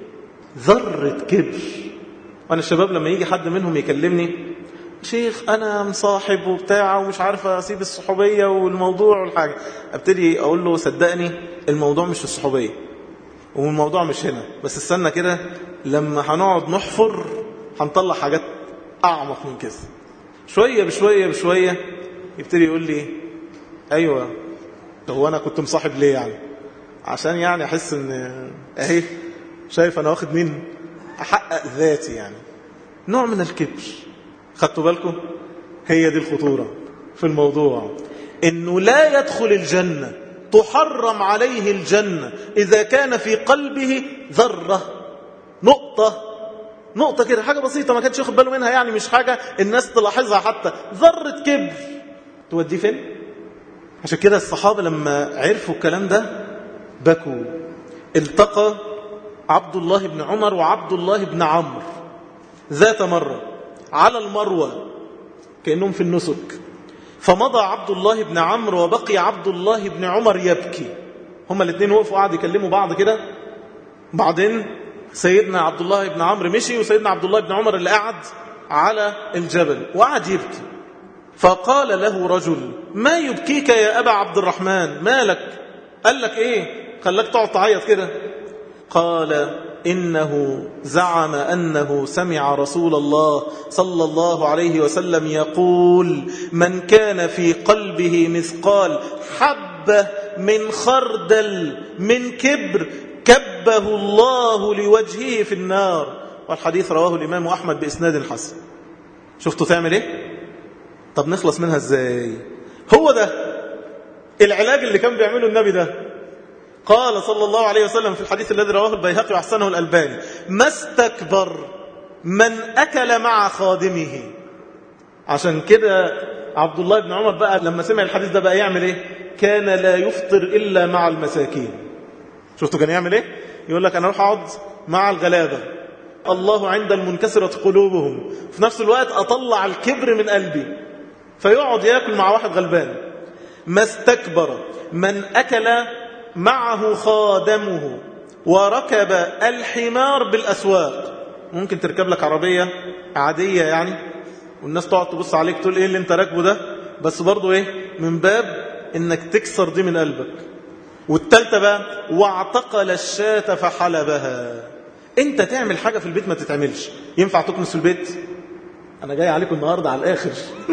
ذرة كبر. وأنا الشباب لما يجي حد منهم يكلمني، شيخ أنا مصاحب وبتاع ومش عارف أسيب الصحوبية والموضوع والحاجة، أبتدي أقول له صدقني الموضوع مش في الصحوبية والموضوع مش هنا، بس استنى كده لما هنقعد نحفر هنطلع حاجات أعمق من كده. شوية بشوية بشوية يبتدي يقول لي أيوة، هو أنا كنت مصاحب ليه يعني؟ عشان يعني أحس أن أهي شايف أنا واخد مين؟ أحقق ذاتي يعني. نوع من الكبر. خدتوا بالكم؟ هي دي الخطورة في الموضوع، إنه لا يدخل الجنة، تحرم عليه الجنة إذا كان في قلبه ذرة، نقطة نقطة كده، حاجة بسيطة ما كانش ياخد باله منها يعني، مش حاجة الناس تلاحظها حتى، ذرة كبر توديه فين؟ عشان كده الصحابة لما عرفوا الكلام ده بكوا. التقى عبد الله بن عمر وعبد الله بن عمرو ذات مرة على المروة كأنهم في النسك، فمضى عبد الله بن عمرو وبقي عبد الله بن عمر يبكي. هما الاثنين وقفوا قاعد يكلموا بعض كده، بعدين سيدنا عبد الله بن عمرو مشي وسيدنا عبد الله بن عمر اللي قعد على الجبل وقعد يبكي. فقال له رجل ما يبكيك يا أبا عبد الرحمن، مالك؟ قال لك ايه خلاك تقعد تعيط كده؟ قال إنه زعم أنه سمع رسول الله صلى الله عليه وسلم يقول من كان في قلبه مثقال حبة من خردل من كبر كبه الله لوجهه في النار. والحديث رواه الإمام أحمد بإسناد حسن. شفتوا تعمل ايه؟ طب نخلص منها ازاي؟ هو ده العلاج اللي كان بيعمله النبي ده. قال صلى الله عليه وسلم في الحديث الذي رواه البيهقي وحسنه الألباني ما استكبر من أكل مع خادمه. عشان كده عبد الله بن عمر بقى لما سمع الحديث ده بقى يعمل ايه؟ كان لا يفطر إلا مع المساكين. شفتوا كان يعمل ايه؟ يقول لك أنا أروح أقعد مع الغلابة، الله عند المنكسرة قلوبهم، في نفس الوقت أطلع الكبر من قلبي، فيقعد يأكل مع واحد غلبان. ما استكبر من أكل معه خادمه وركب الحمار بالأسواق. ممكن تركب لك عربية عادية يعني والناس تقعد تبص عليك تقول ايه اللي انت راكبه ده، بس برضو ايه من باب انك تكسر دي من قلبك. والتالتة بقى واعتقل الشاة فحلبها. انت تعمل حاجة في البيت ما تتعملش. ينفع تكنس في البيت؟ انا جاي عليكم النهاردة على الاخر.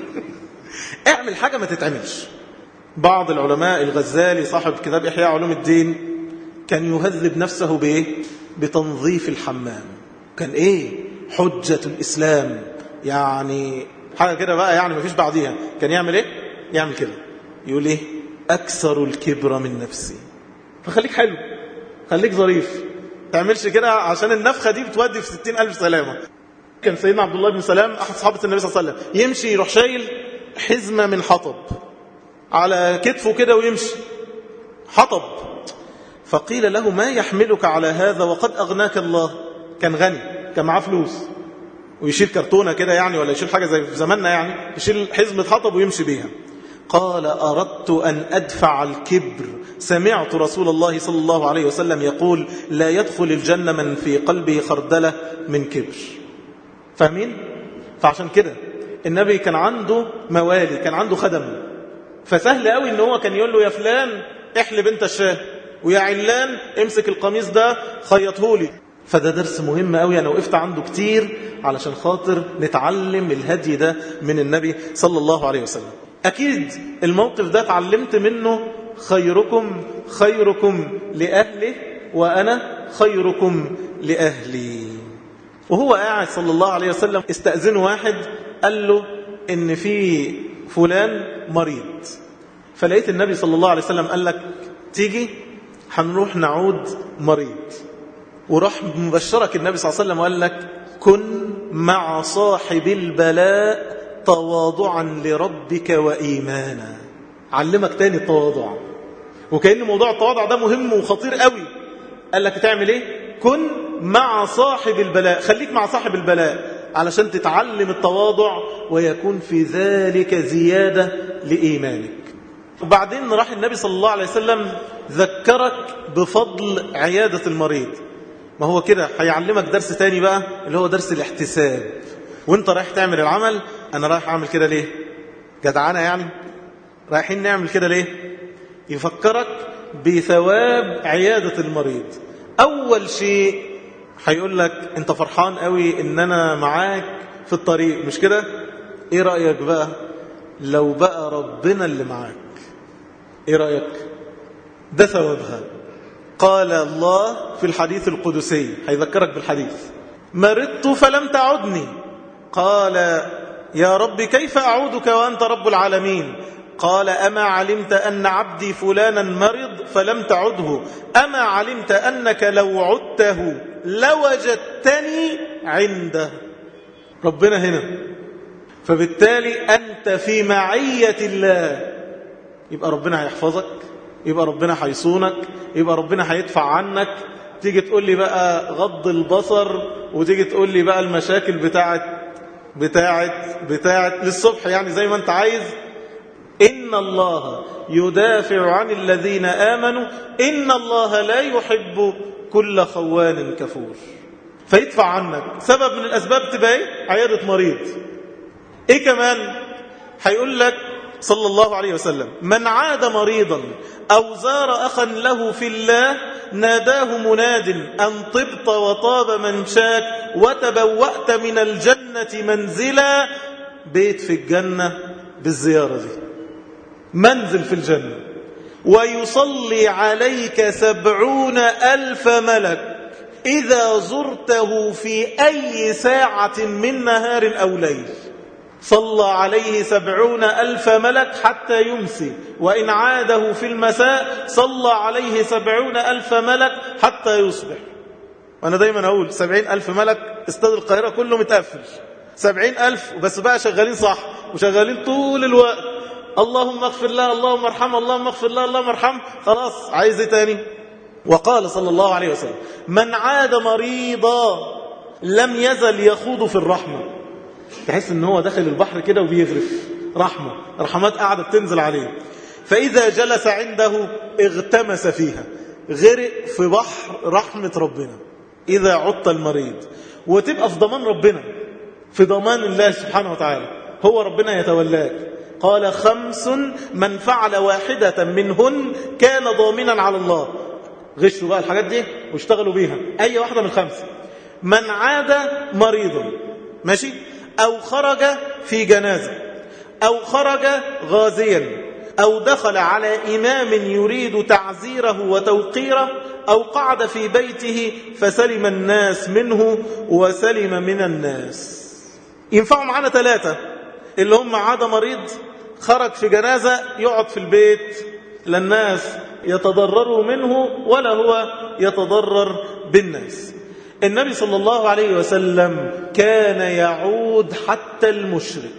اعمل حاجة ما تتعملش. بعض العلماء الغزالي صاحب كتاب إحياء علوم الدين كان يهذب نفسه بإيه؟ بتنظيف الحمام. كان إيه؟ حجة الإسلام يعني حاجة كده بقى يعني مفيش بعديها. كان يعمل إيه؟ يعمل كده يقول إيه؟ أكثر الكبر من نفسي. فخليك حلو، خليك ظريف، تعملش كده عشان النفخة دي بتودي في ستين ألف سلامة. كان سيدنا عبد الله بن سلام أحد صحابة النبي صلى الله عليه وسلم يمشي يروح شايل حزمة من حطب على كتفه كده ويمشي حطب. فقيل له ما يحملك على هذا وقد أغناك الله. كان غني، كان معاه فلوس ويشيل كرتونة كده يعني ولا يشيل حاجة زي في زماننا يعني، يشيل حزمة حطب ويمشي بيها. قال أردت أن أدفع الكبر. سمعت رسول الله صلى الله عليه وسلم يقول لا يدخل الجنة من في قلبه خردلة من كبر. فاهمين؟ فعشان كده النبي كان عنده موالي، كان عنده خدم، فسهل قوي ان هو كان يقول له يا فلان احلب انت الشاه، ويا علان امسك القميص ده خيطهولي. فده درس مهم قوي انا وقفت عنده كتير علشان خاطر نتعلم الهدي ده من النبي صلى الله عليه وسلم. اكيد الموقف ده اتعلمت منه خيركم خيركم لأهله وأنا خيركم لأهلي. وهو قاعد صلى الله عليه وسلم استأذنه واحد قال له إن في فلان مريض، فلقيت النبي صلى الله عليه وسلم قال لك تيجي؟ هنروح نعود مريض، وراح مبشرك النبي صلى الله عليه وسلم وقال لك كن مع صاحب البلاء تواضعا لربك وإيمانا. علمك تاني التواضع، وكأن موضوع التواضع ده مهم وخطير قوي. قال لك تعمل ايه؟ كن مع صاحب البلاء، خليك مع صاحب البلاء علشان تتعلم التواضع ويكون في ذلك زيادة لإيمانك. وبعدين راح النبي صلى الله عليه وسلم ذكرك بفضل عيادة المريض. ما هو كده هيعلمك درس تاني بقى اللي هو درس الاحتساب. وانت رايح تعمل العمل، انا رايح اعمل كده ليه؟ جدعانة يعني؟ رايحين نعمل كده ليه؟ يفكرك بثواب عيادة المريض. اول شيء هيقول لك انت فرحان قوي ان انا معاك في الطريق، مش كده؟ ايه رأيك بقى لو بقى ربنا اللي معاك؟ ايه رأيك؟ ده ثوابها. قال الله في الحديث القدسي، هيذكرك بالحديث: مرضت فلم تعدني. قال يا رب كيف أعودك وأنت رب العالمين؟ قال أما علمت أن عبدي فلانا مرض فلم تعده؟ أما علمت أنك لو عدته لوجدتني عنده؟ ربنا هنا. فبالتالي أنت في معية الله، يبقى ربنا هيحفظك، يبقى ربنا هيصونك، يبقى ربنا هيدفع عنك. تيجي تقول لي بقى غض البصر، وتيجي تقول لي بقى المشاكل بتاعت بتاعت بتاعت للصبح، يعني زي ما انت عايز. إن الله يدافع عن الذين آمنوا إن الله لا يحب كل خوان كفور. فيدفع عنك. سبب من الأسباب تبقى ايه؟ عيادة مريض. ايه كمان؟ هيقول لك صلى الله عليه وسلم: من عاد مريضا أو زار أخا له في الله ناداه مناد أن طبت وطاب منشاك وتبوأت من الجنة منزلا. بيت في الجنة بالزيارة دي، منزل في الجنة. ويصلي عليك سبعون ألف ملك إذا زرته في أي ساعة من نهار أو ليل. صلى عليه سبعون ألف ملك حتى يمسي، وإن عاده في المساء صلى عليه سبعون ألف ملك حتى يصبح. وأنا دايما أقول سبعين ألف ملك، استاد القاهرة كله متقفل، سبعين ألف بس بقى شغالين صح وشغالين طول الوقت. اللهم اغفر له، اللهم ارحمه، اللهم اغفر له، اللهم ارحمه. خلاص، عايز ايه تاني؟ وقال صلى الله عليه وسلم: من عاد مريضا لم يزل يخوض في الرحمة. تحس ان هو داخل البحر كده وبيغرف رحمة، رحمات قاعدة بتنزل عليه. فإذا جلس عنده اغتمس فيها، غرق في بحر رحمة ربنا. إذا عدت المريض، وتبقى في ضمان ربنا، في ضمان الله سبحانه وتعالى، هو ربنا يتولاك. قال: خمس من فعل واحدة منهن كان ضامنا على الله. غشوا بقى الحاجات دي واشتغلوا بيها، أي واحدة من الخمسة. من عاد مريضا، ماشي، أو خرج في جنازة، أو خرج غازيا، أو دخل على إمام يريد تعزيره وتوقيره، أو قعد في بيته فسلم الناس منه وسلم من الناس. ينفعوا معنا ثلاثة اللي هم عاد مريض، خرج في جنازة، يقعد في البيت، لا الناس يتضرروا منه ولا هو يتضرر بالناس. النبي صلى الله عليه وسلم كان يعود حتى المشرك،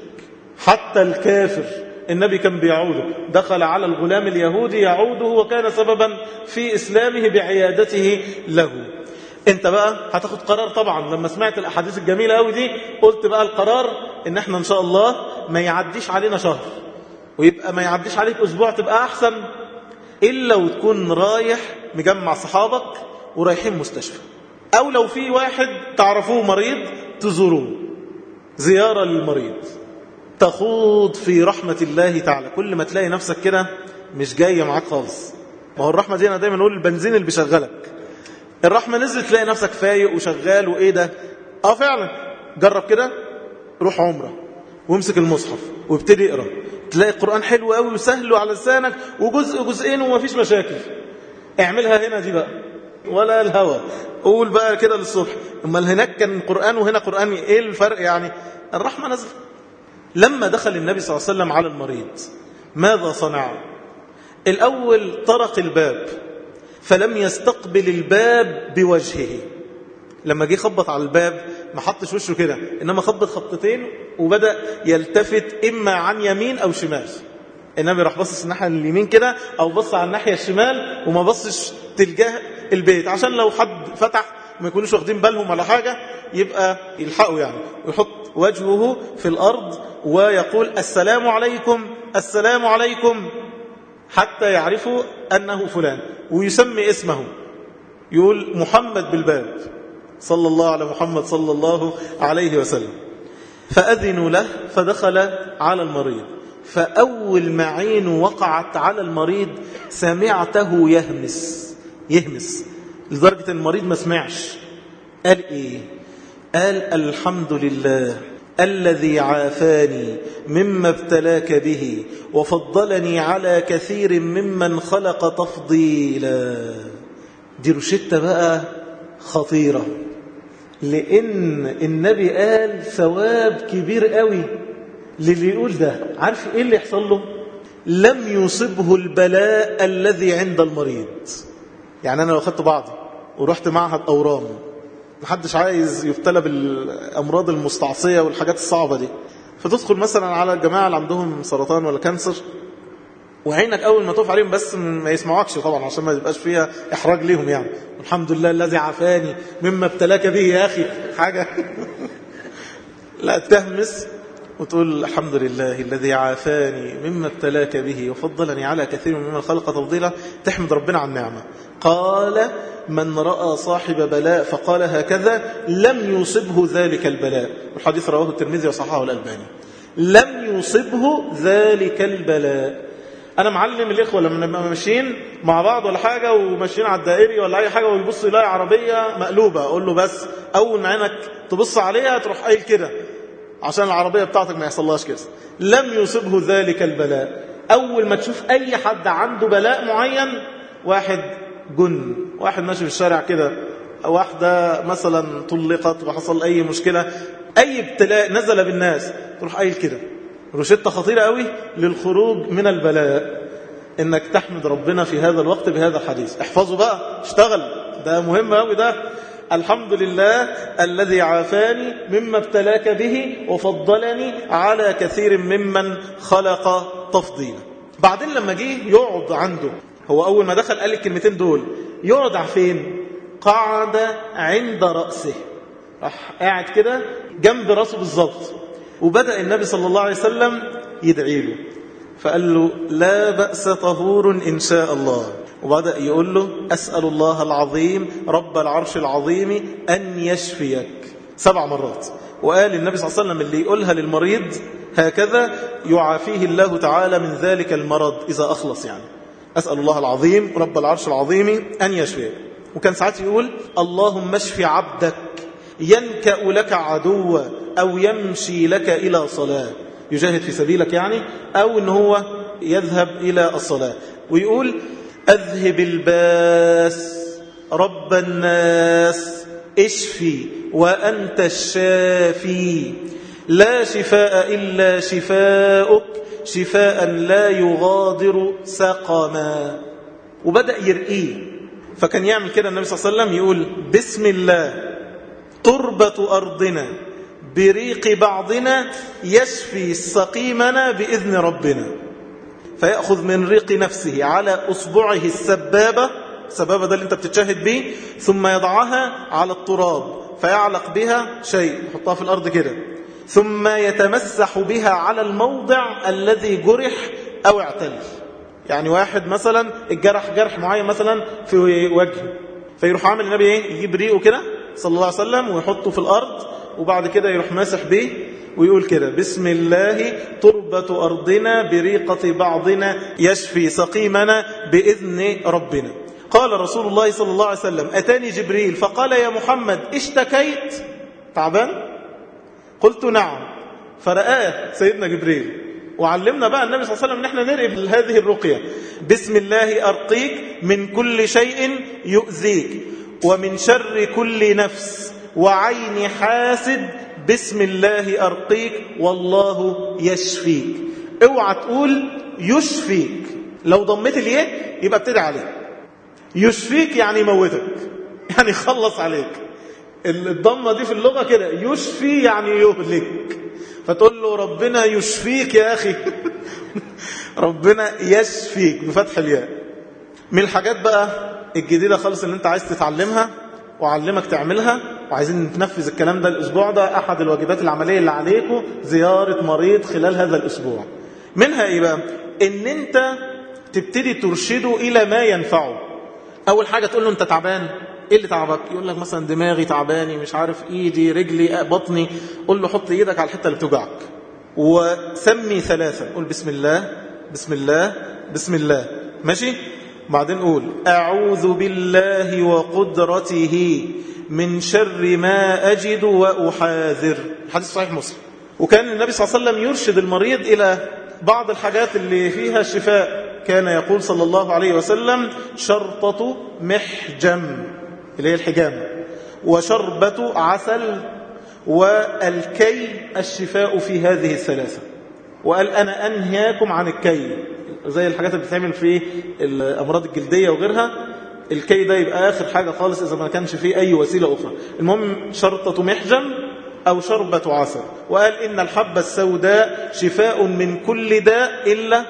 حتى الكافر النبي كان بيعوده. دخل على الغلام اليهودي يعوده وكان سببا في إسلامه بعيادته له. انت بقى هتاخد قرار طبعا. لما سمعت الأحاديث الجميلة قوي دي قلت بقى القرار ان احنا ان شاء الله ما يعديش علينا شهر، ويبقى ما يعديش عليك أسبوع، تبقى أحسن إلا وتكون رايح مجمع صحابك ورايحين مستشفى، أو لو في واحد تعرفوه مريض تزوروه، زيارة للمريض، تخوض في رحمة الله تعالى. كل ما تلاقي نفسك كده مش جاية معاك خالص. ما هو الرحمة دي أنا دايما نقول البنزين اللي بيشغلك. الرحمة نزلت تلاقي نفسك فايق وشغال وإيه ده. آه فعلا، جرب كده، روح عمرة وامسك المصحف وابتدي اقرأ، تلاقي القرآن حلو قوي وسهل وعلى لسانك وجزء جزئين ومفيش مشاكل. اعملها هنا دي بقى ولا الهوى. قول بقى كده للصبح، امال هناك كان قرآن وهنا قرآن، ايه الفرق يعني؟ الرحمة نزل. لما دخل النبي صلى الله عليه وسلم على المريض ماذا صنع؟ الأول طرق الباب، فلم يستقبل الباب بوجهه. لما جه خبط على الباب ما حطش وشه كده، إنما خبط خبطتين وبدأ يلتفت إما عن يمين أو شمال. النبي راح بصص الناحية اليمين كده أو بص على الناحية الشمال وما بصش تلجاه البيت، عشان لو حد فتح ما يكونوش واخدين بالهم ولا حاجة يبقى يلحقوا يعني. ويحط وجهه في الأرض ويقول السلام عليكم السلام عليكم حتى يعرفوا أنه فلان، ويسمي اسمه، يقول محمد بالباب، صلى الله على محمد صلى الله عليه وسلم. فأذنوا له فدخل على المريض، فأول ما عينه وقعت على المريض سمعته يهمس يهمس لدرجة المريض ما سمعش. قال إيه؟ قال الحمد لله الذي عافاني مما ابتلاك به وفضلني على كثير ممن خلق تفضيلا. دي روشتة بقى خطيرة، لأن النبي قال ثواب كبير قوي للي يقول ده. عارف إيه اللي يحصل له؟ لم يصبه البلاء الذي عند المريض. يعني أنا لو أخذت بعضي ورحت معهد أورام، محدش عايز يبتلى بالأمراض المستعصية والحاجات الصعبة دي، فتدخل مثلا على الجماعة اللي عندهم سرطان ولا كانسر، وعينك أول ما تقف عليهم بس ما يسمعوكش طبعا عشان ما يبقاش فيها إحراج ليهم يعني. الحمد لله الذي عافاني مما ابتلاك به يا أخي حاجة لا تهمس وتقول الحمد لله الذي عافاني مما ابتلاك به وفضلني على كثير ممن خلق تفضيلا. تحمد ربنا على النعمة. قال من رأى صاحب بلاء فقال هكذا لم يصبه ذلك البلاء. والحديث رواه الترمذي وصححه الألباني. لم يصبه ذلك البلاء. أنا معلم الإخوة لما نبقى ماشيين مع بعض ولا حاجة وماشيين على الدائري ولا أي حاجة ويبص يلاقي عربية مقلوبة، أقول له بس أول ما عينك تبص عليها تروح قايل كده عشان العربية بتاعتك ما يحصلهاش كده. لم يصبه ذلك البلاء. أول ما تشوف أي حد عنده بلاء معين، واحد جن، واحد ماشي في الشارع كده، واحدة مثلا طلقت وحصل أي مشكلة، أي ابتلاء نزل بالناس، تروح قايل كده. روشتة خطيرة قوي للخروج من البلاء، إنك تحمد ربنا في هذا الوقت بهذا الحديث. احفظوا بقى، اشتغل، ده مهم قوي ده. الحمد لله الذي عافاني مما ابتلاك به وفضلني على كثير ممن خلق تفضيلا. بعدين لما جه يقعد عنده، هو أول ما دخل قال الكلمتين دول، يقعد فين؟ قعد عند رأسه، راح قاعد كده جنب رأسه بالظبط. وبدأ النبي صلى الله عليه وسلم يدعي له، فقال له لا بأس طهور إن شاء الله. وبدأ يقول له أسأل الله العظيم رب العرش العظيم أن يشفيك سبع مرات. وقال النبي صلى الله عليه وسلم اللي يقولها للمريض هكذا يعافيه الله تعالى من ذلك المرض إذا أخلص. يعني أسأل الله العظيم رب العرش العظيم أن يشفيك. وكان ساعات يقول اللهم اشف عبدك ينكأ لك عدوا أو يمشي لك إلى صلاة، يجاهد في سبيلك يعني، أو إن هو يذهب إلى الصلاة. ويقول أذهب الباس رب الناس اشفي وأنت الشافي لا شفاء إلا شفاءك شفاء لا يغادر سقما. وبدأ يرقيه. فكان يعمل كده النبي صلى الله عليه وسلم، يقول بسم الله تربة أرضنا بريق بعضنا يشفي سقيمنا بإذن ربنا. فيأخذ من ريق نفسه على أصبعه السبابة، السبابة ده اللي انت بتتشاهد به، ثم يضعها على التراب فيعلق بها شيء، يحطها في الأرض كده، ثم يتمسح بها على الموضع الذي جرح أو اعتل. يعني واحد مثلا الجرح جرح معين مثلا في وجهه، فيروح عامل النبي ايه، يجيب ريقه كده صلى الله عليه وسلم ويحطه في الأرض، وبعد كده يروح ماسح به ويقول كده بسم الله تربة أرضنا بريقة بعضنا يشفي سقيمنا بإذن ربنا. قال رسول الله صلى الله عليه وسلم أتاني جبريل فقال يا محمد اشتكيت تعبان؟ قلت نعم. فرآه سيدنا جبريل وعلمنا بقى النبي صلى الله عليه وسلم ان احنا نرقي هذه الرقية. بسم الله أرقيك من كل شيء يؤذيك ومن شر كل نفس وعين حاسد، بسم الله أرقيك والله يشفيك. اوعى تقول يشفيك، لو ضمت الياء يبقى ابتدي عليه. يشفيك يعني يموتك، يعني يخلص عليك. الضمة دي في اللغة كده، يشفي يعني يهلك. فتقول له ربنا يشفيك يا أخي ربنا يشفيك بفتح الياء. من الحاجات بقى الجديدة خالص اللي انت عايز تتعلمها وعلمك تعملها، وعايزين ننفذ الكلام ده الأسبوع ده، أحد الواجبات العملية اللي عليكم زيارة مريض خلال هذا الأسبوع. منها إيه بقى؟ إن أنت تبتدي ترشده إلى ما ينفعه. أول حاجة تقول له أنت تعبان، إيه اللي تعبك؟ يقول لك مثلا دماغي تعباني، مش عارف إيدي رجلي بطني. قول له حط إيدك على الحتة اللي بتوجعك وسمي ثلاثة، قول بسم الله بسم الله بسم الله، ماشي؟ بعدين قول أعوذ بالله وقدرته من شر ما أجد وأحاذر. حديث صحيح مسلم. وكان النبي صلى الله عليه وسلم يرشد المريض إلى بعض الحاجات اللي فيها الشفاء. كان يقول صلى الله عليه وسلم شرطة محجم اللي هي الحجامة، وشربة عسل، والكي الشفاء في هذه الثلاثة. وقال أنا أنهاكم عن الكي، زي الحاجات اللي بتتعمل في الأمراض الجلدية وغيرها. الكي ده يبقى آخر حاجة خالص إذا ما كانش فيه أي وسيلة أخرى. المهم شرطة محجم أو شربة عسل. وقال إن الحبة السوداء شفاء من كل داء إلا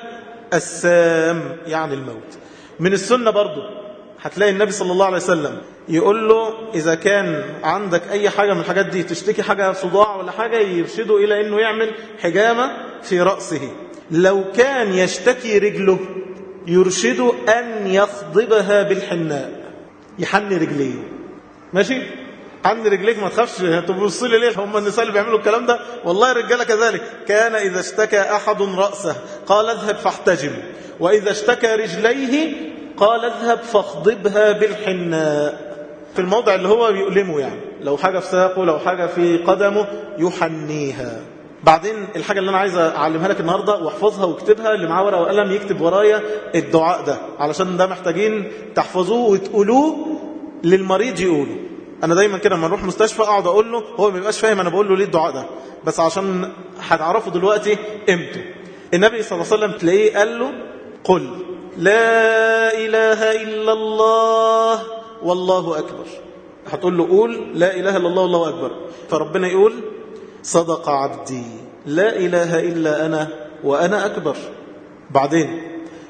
السام، يعني الموت. من السنة برضو هتلاقي النبي صلى الله عليه وسلم يقول له إذا كان عندك أي حاجة من الحاجات دي، تشتكي حاجة صداع ولا حاجة، يرشده إلى أنه يعمل حجامة في رأسه. لو كان يشتكي رجله يرشده أن يخضبها بالحناء، يحني رجليه، ماشي؟ حن رجليك ما تخافش تبص لي ليه، هم النساء اللي بيعملوا الكلام ده، والله الرجاله كذلك. كان إذا اشتكى أحد رأسه قال اذهب فاحتجم، وإذا اشتكى رجليه قال اذهب فاخضبها بالحناء، في الموضع اللي هو بيؤلمه، يعني لو حاجة في ساقه، لو حاجة في قدمه يحنيها. بعدين الحاجة اللي أنا عايز أعلمها لك النهاردة واحفظها واكتبها، اللي معاه ورقة وقلم يكتب ورايا الدعاء ده، علشان ده محتاجين تحفظوه وتقولوه للمريض يقوله. أنا دايما كده لما نروح مستشفى أقعد أقول له، هو ما بيبقاش فاهم أنا بقول له ليه الدعاء ده، بس عشان هتعرفوا دلوقتي قيمته. النبي صلى الله عليه وسلم تلاقيه قال له قل لا إله إلا الله والله أكبر. هتقول له قول لا إله إلا الله والله أكبر، فربنا يقول صدق عبدي لا إله إلا أنا وأنا أكبر. بعدين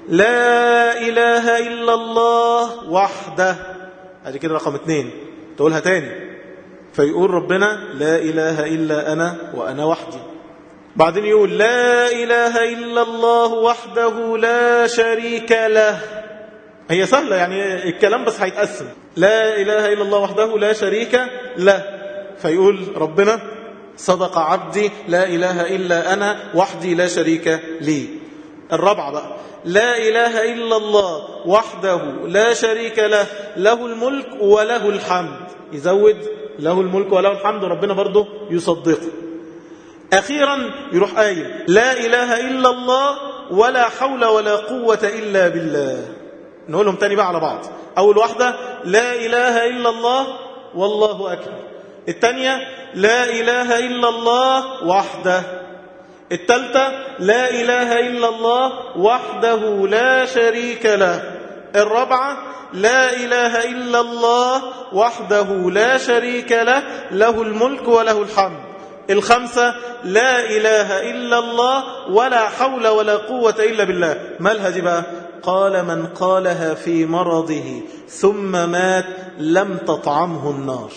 لا إله إلا الله وحده، هذه كده رقم اتنين، تقولها تاني، فيقول ربنا لا إله إلا أنا وأنا وحدي. بعدين يقول لا إله إلا الله وحده لا شريك له. هي سهلة يعني الكلام، بس هيتقسم. لا إله إلا الله وحده لا شريك له، فيقول ربنا صدق عبدي لا إله إلا أنا وحدي لا شريك لي. الرابعة بقى لا إله إلا الله وحده لا شريك له له الملك وله الحمد، يزود له الملك وله الحمد، وربنا برضه يصدقه. أخيرا يروح قايل لا إله إلا الله ولا حول ولا قوة إلا بالله. نقولهم تاني بقى على بعض. أول واحدة لا إله إلا الله والله أكبر، الثانية لا إله إلا الله وحده، الثالثة لا إله إلا الله وحده لا شريك له، الرابعة لا إله إلا الله وحده لا شريك له له الملك وله الحمد، الخمسة لا إله إلا الله ولا حول ولا قوة إلا بالله. مالها دي بقى؟ قال من قالها في مرضه ثم مات لم تطعمه النار.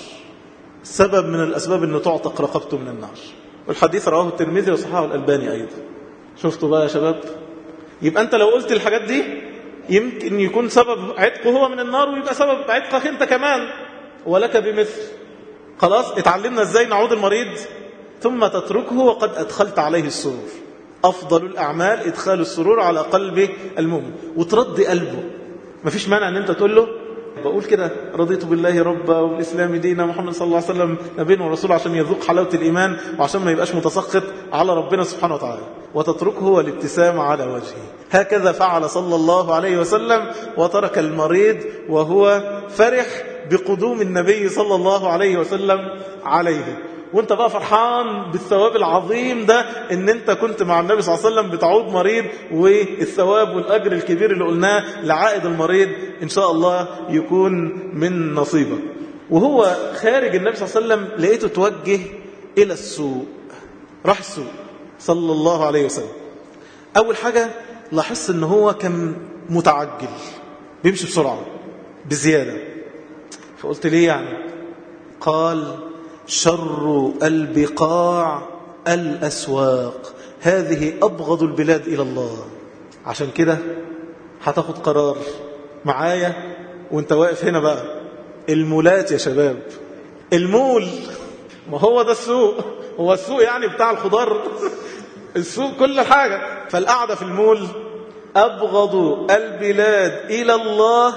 سبب من الأسباب أنه تعتق رقبته من النار. والحديث رواه الترمذي وصححه الألباني أيضا. شفتوا بقى يا شباب؟ يبقى أنت لو قلت الحاجات دي يمكن يكون سبب عتقه هو من النار، ويبقى سبب عتقك أنت كمان ولك بمثل. خلاص اتعلمنا ازاي نعود المريض. ثم تتركه وقد أدخلت عليه السرور. أفضل الأعمال إدخال السرور على قلب المؤمن، وترضي قلبه. مفيش مانع أن أنت تقول له بقول كده رضيت بالله ربا وبالإسلام دينا محمد صلى الله عليه وسلم نبينا ورسوله، عشان يذوق حلاوة الإيمان وعشان ما يبقاش متسخط على ربنا سبحانه وتعالى. وتتركه والابتسام على وجهه. هكذا فعل صلى الله عليه وسلم، وترك المريض وهو فرح بقدوم النبي صلى الله عليه وسلم عليه. وانت بقى فرحان بالثواب العظيم ده ان انت كنت مع النبي صلى الله عليه وسلم بتعود مريض، والثواب والأجر الكبير اللي قلناه لعائد المريض إن شاء الله يكون من نصيبه. وهو خارج النبي صلى الله عليه وسلم لقيته توجه إلى السوق، راح السوق صلى الله عليه وسلم. أول حاجة لاحظت ان هو كان متعجل، بيمشي بسرعة بزيادة. فقلت ليه يعني؟ قال شر البقاع الأسواق، هذه أبغض البلاد إلى الله. عشان كده هتاخد قرار معايا وانت واقف هنا بقى. المولات يا شباب، المول ما هو ده السوق، هو السوق يعني بتاع الخضار السوق كل حاجة. فالقعدة في المول أبغض البلاد إلى الله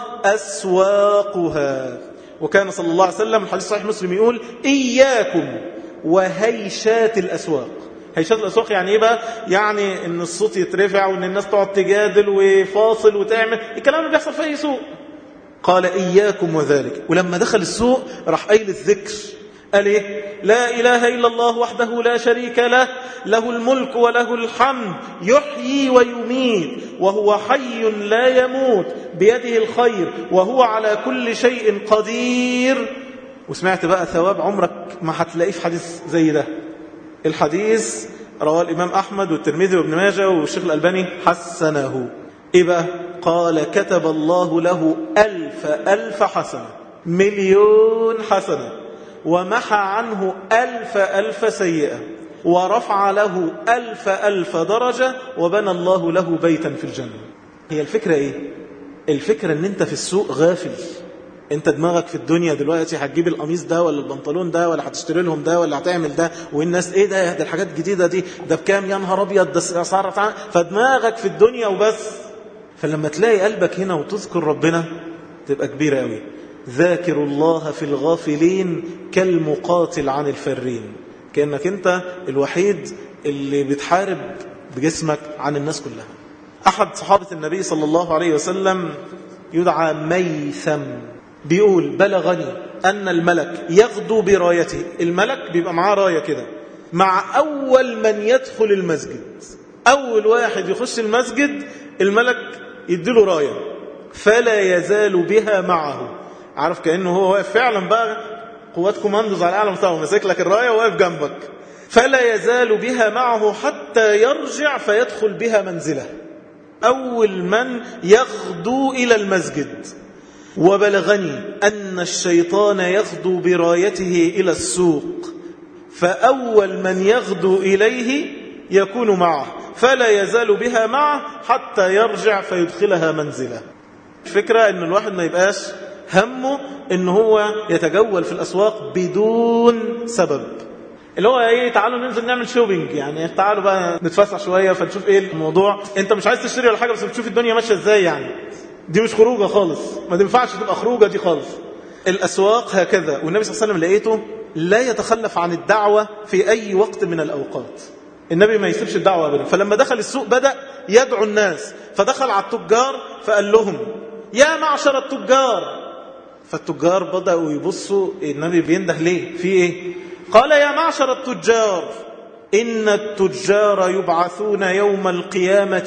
أسواقها. وكان صلى الله عليه وسلم الحديث صحيح مسلم يقول إياكم وهيشات الأسواق. هيشات الأسواق يعني إيه بقى؟ يعني إن الصوت يترفع وإن الناس تقعد تجادل وفاصل وتعمل الكلام اللي بيحصل في أي سوق. قال إياكم وذلك. ولما دخل السوق راح قايل الذكر، قال إيه؟ لا إله إلا الله وحده لا شريك له، له الملك وله الحمد، يحيي ويميت وهو حي لا يموت، بيده الخير وهو على كل شيء قدير. وسمعت بقى ثواب عمرك ما هتلاقيه في حديث زي ده. الحديث رواه الإمام أحمد والترمذي وابن ماجه والشيخ الألباني حسنه. إيه بقى؟ قال كتب الله له ألف ألف حسنة، مليون حسنة، ومحى عنه ألف ألف سيئة، ورفع له ألف ألف درجة، وبنى الله له بيتا في الجنة. هي الفكرة إيه؟ الفكرة أن أنت في السوق غافل. أنت دماغك في الدنيا دلوقتي هتجيب القميص ده ولا البنطلون ده ولا هتشتري لهم ده ولا هتعمل ده، والناس إيه ده؟ ده الحاجات الجديدة دي ده بكام؟ يا نهار أبيض ده أسعار. فدماغك في الدنيا وبس. فلما تلاقي قلبك هنا وتذكر ربنا تبقى كبيرة قوي. ذاكر الله في الغافلين كالمقاتل عن الفارين. كأنك أنت الوحيد اللي بتحارب بجسمك عن الناس كلها. أحد صحابة النبي صلى الله عليه وسلم يدعى ميثم بيقول بلغني أن الملك يغدو برايته. الملك بيبقى معاه راية كده مع أول من يدخل المسجد. أول واحد يخش المسجد الملك يديله راية فلا يزال بها معه. عارف كأنه هو واقف فعلا بقى قوات كوماندوز على الأعلى مستوى، مسك لك الراية وواقف جنبك. فلا يزال بها معه حتى يرجع فيدخل بها منزله. أول من يغدو إلى المسجد. وبلغني أن الشيطان يغدو برايته إلى السوق، فأول من يغدو إليه يكون معه فلا يزال بها معه حتى يرجع فيدخلها منزله. الفكرة أن الواحد ما يبقاش همه أنه هو يتجول في الأسواق بدون سبب. اللي هو ايه، تعالوا ننزل نعمل شوبينج، يعني تعالوا بقى نتفسح شوية فنشوف ايه الموضوع. انت مش عايز تشتري ولا حاجة بس بتشوف الدنيا ماشية ازاي. يعني دي مش خروجة خالص، ما تنفعش تبقى خروجة دي خالص. الأسواق هكذا. والنبي صلى الله عليه وسلم لقيته لا يتخلف عن الدعوة في أي وقت من الأوقات. النبي ما يسيبش الدعوة أبدا. فلما دخل السوق بدأ يدعو الناس، فدخل على التجار فقال لهم يا معشر التجار. فالتجار بدأوا يبصوا النبي بينده ليه، في ايه؟ قال يا معشر التجار إن التجار يبعثون يوم القيامة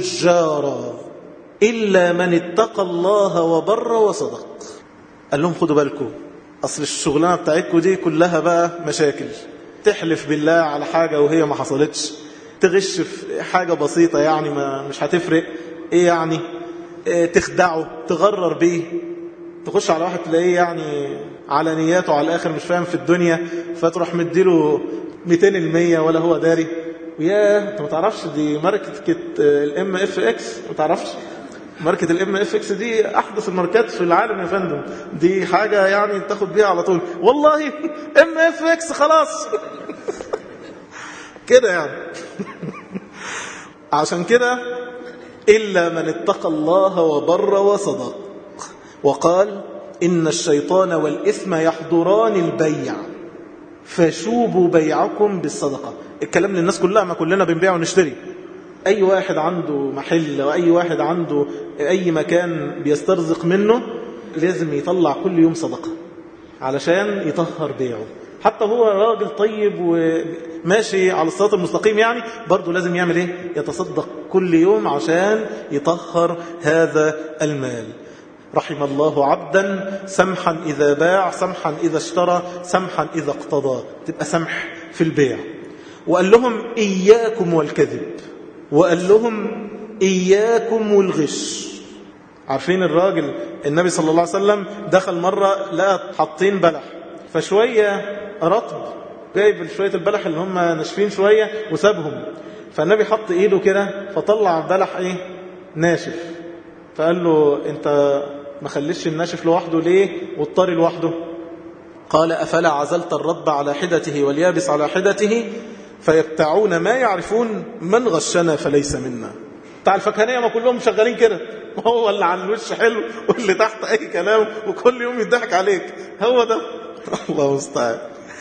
فجارا إلا من اتقى الله وبر وصدق. قال لهم خدوا بالكم، أصل الشغلانة بتاعتكم دي كلها بقى مشاكل. تحلف بالله على حاجة وهي ما حصلتش، تغش في حاجة بسيطة يعني ما مش هتفرق ايه يعني، إيه تخدعه تغرر بيه. تخش على واحد تلاقيه يعني على نياته على الآخر مش فاهم في الدنيا، فتروح مديله مئتين المية ولا هو داري. وياه انت ما تعرفش دي ماركة الام اف اكس، ما تعرفش ماركة الام اف اكس دي احدث الماركات في العالم يا فندم، دي حاجة يعني تاخد بيها على طول. والله ام اف اكس خلاص كده يعني. عشان كده إلا من اتقى الله وبر وصدق. وقال إن الشيطان والإثم يحضران البيع فشوبوا بيعكم بالصدقة. الكلام للناس كلها، ما كلنا بنبيع ونشتري. أي واحد عنده محل وأي واحد عنده أي مكان بيسترزق منه لازم يطلع كل يوم صدقة علشان يطهر بيعه. حتى هو راجل طيب وماشي على الصراط المستقيم يعني برضه لازم يعمل ايه؟ يتصدق كل يوم عشان يطهر هذا المال. رحم الله عبدا سمحا إذا باع سمحا إذا اشترى سمحا إذا اقتضى. تبقى سمح في البيع. وقال لهم إياكم والكذب، وقال لهم إياكم والغش. عارفين الراجل النبي صلى الله عليه وسلم دخل مرة لقى حاطين بلح، فشوية رطب جايب شوية البلح اللي هم ناشفين شوية وسابهم، فالنبي حط ايده كده فطلع بلح ايه؟ ناشف. فقال له انت ما خليش الناشف لوحده ليه والطري لوحده؟ قال أفلا عزلت الرطب على حدته واليابس على حدته فيبتعون ما يعرفون من غشنا فليس منا. بتاع الفكهانية ما كلهم شغالين كده، هو اللي على الوش حلو واللي تحت أي كلام وكل يوم يضحك عليك، هو ده. الله مستعان.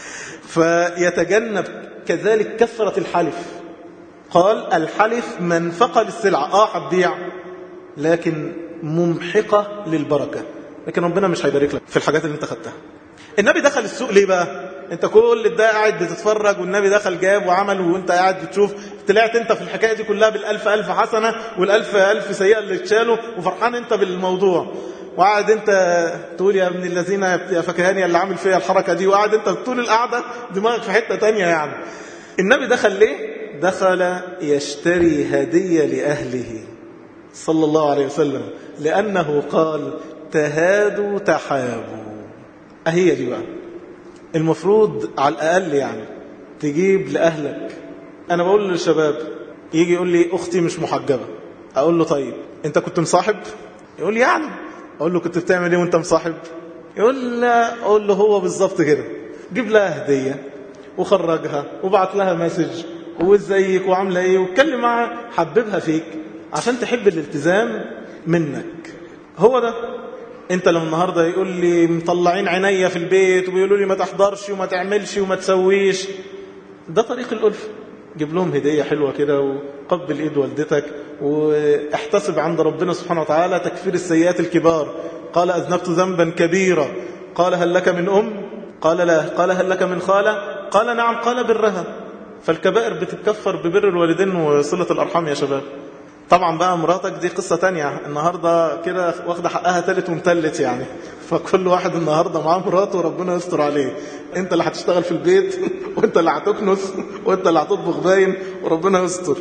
فيتجنب كذلك كثرة الحلف. قال الحلف منفقة للسلعة، آه هتبيع لكن ممحقة للبركة، لكن ربنا مش هيبارك لك في الحاجات اللي انت خدتها. النبي دخل السوق ليه بقى؟ انت كل ده قاعد بتتفرج والنبي دخل جاب وعمل وانت قاعد بتشوف، طلعت انت في الحكاية دي كلها بالالف الف حسنة والالف الف سيئة اللي اتشالوا وفرحان انت بالموضوع، وقاعد انت تقول يا ابن الذين يا فكهاني اللي عامل فيها الحركة دي، وقاعد انت طول القعدة دماغك في حتة تانية يعني. النبي دخل ليه؟ دخل يشتري هدية لأهله صلى الله عليه وسلم، لأنه قال تهادوا تحابوا. أهي دي بقى المفروض على الأقل يعني تجيب لأهلك. أنا بقول للشباب يجي يقول لي أختي مش محجبة، أقول له طيب أنت كنت مصاحب؟ يقول لي يعني. أقول له كنت بتعمل إيه وأنت مصاحب؟ يقول لا. أقول له هو بالظبط كده، جيب لها هدية وخرجها وبعت لها مسج وازيك وعامله ايه واتكلم معها، حببها فيك عشان تحب الالتزام منك. هو ده. انت لما النهارده يقول لي مطلعين عينيا في البيت وبيقولوا لي ما تحضرش وما تعملش وما تسويش، ده طريق الألفة. جيب لهم هدية حلوة كده وقبل ايد والدتك واحتسب عند ربنا سبحانه وتعالى تكفير السيئات الكبار. قال أذنبت ذنبا كبيرا، قال هل لك من أم؟ قال لا. قال هل لك من خالة؟ قال نعم. قال برها. فالكبائر بتتكفر ببر الوالدين وصلة الأرحام يا شباب. طبعا بقى مراتك دي قصة تانية، النهاردة كده واخدة حقها تالت ومتلت يعني، فكل واحد النهاردة معاه مراته وربنا يستر عليه. انت اللي هتشتغل في البيت وانت اللي هتكنس وانت اللي هتطبخ باين وربنا يستر.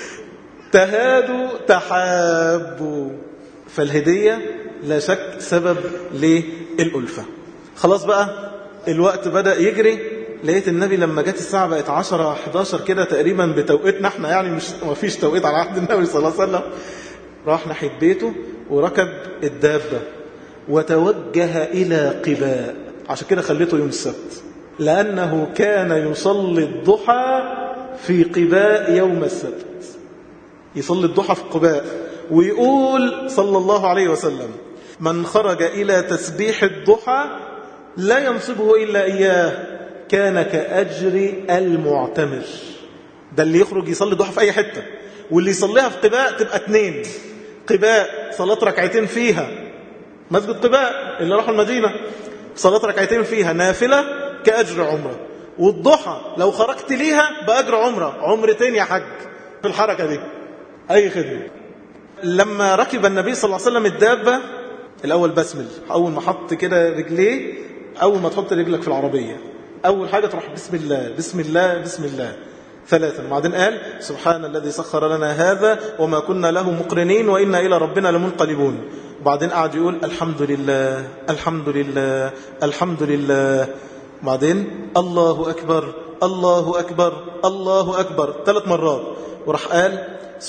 تهادوا تحابوا. فالهدية لا شك سبب للألفة. خلاص بقى الوقت بدأ يجري. لقيت النبي لما جت الساعة بقت عشرة حداشر كده تقريبا بتوقيتنا احنا يعني، مش ما فيش توقيت على عهد النبي صلى الله عليه وسلم، راح ناحية بيته وركب الدابة وتوجه إلى قباء. عشان كده خليته يوم السبت، لأنه كان يصلي الضحى في قباء يوم السبت. يصلي الضحى في قباء ويقول صلى الله عليه وسلم من خرج إلى تسبيح الضحى لا ينصبه إلا إياه كان كأجر المعتمر. ده اللي يخرج يصلي ضحى في أي حتة، واللي يصليها في قباء تبقى اتنين. قباء صلاة ركعتين فيها، مسجد قباء اللي راحوا المدينة صلاة ركعتين فيها نافلة كأجر عمرة، والضحى لو خرجت ليها بأجر عمرة، عمرتين يا حج في الحركة دي، أي خدمة. لما ركب النبي صلى الله عليه وسلم الدابة الأول بسمل، أول ما حط كده رجليه، أول ما تحط رجلك في العربية أول حاجة تروح بسم الله بسم الله بسم الله ثلاثا، وبعدين قال سبحان الذي سخر لنا هذا وما كنا له مقرنين وإنا إلى ربنا لمنقلبون. وبعدين قعد يقول الحمد لله الحمد لله الحمد لله. وبعدين الله أكبر الله أكبر الله أكبر ثلاث مرات، وراح قال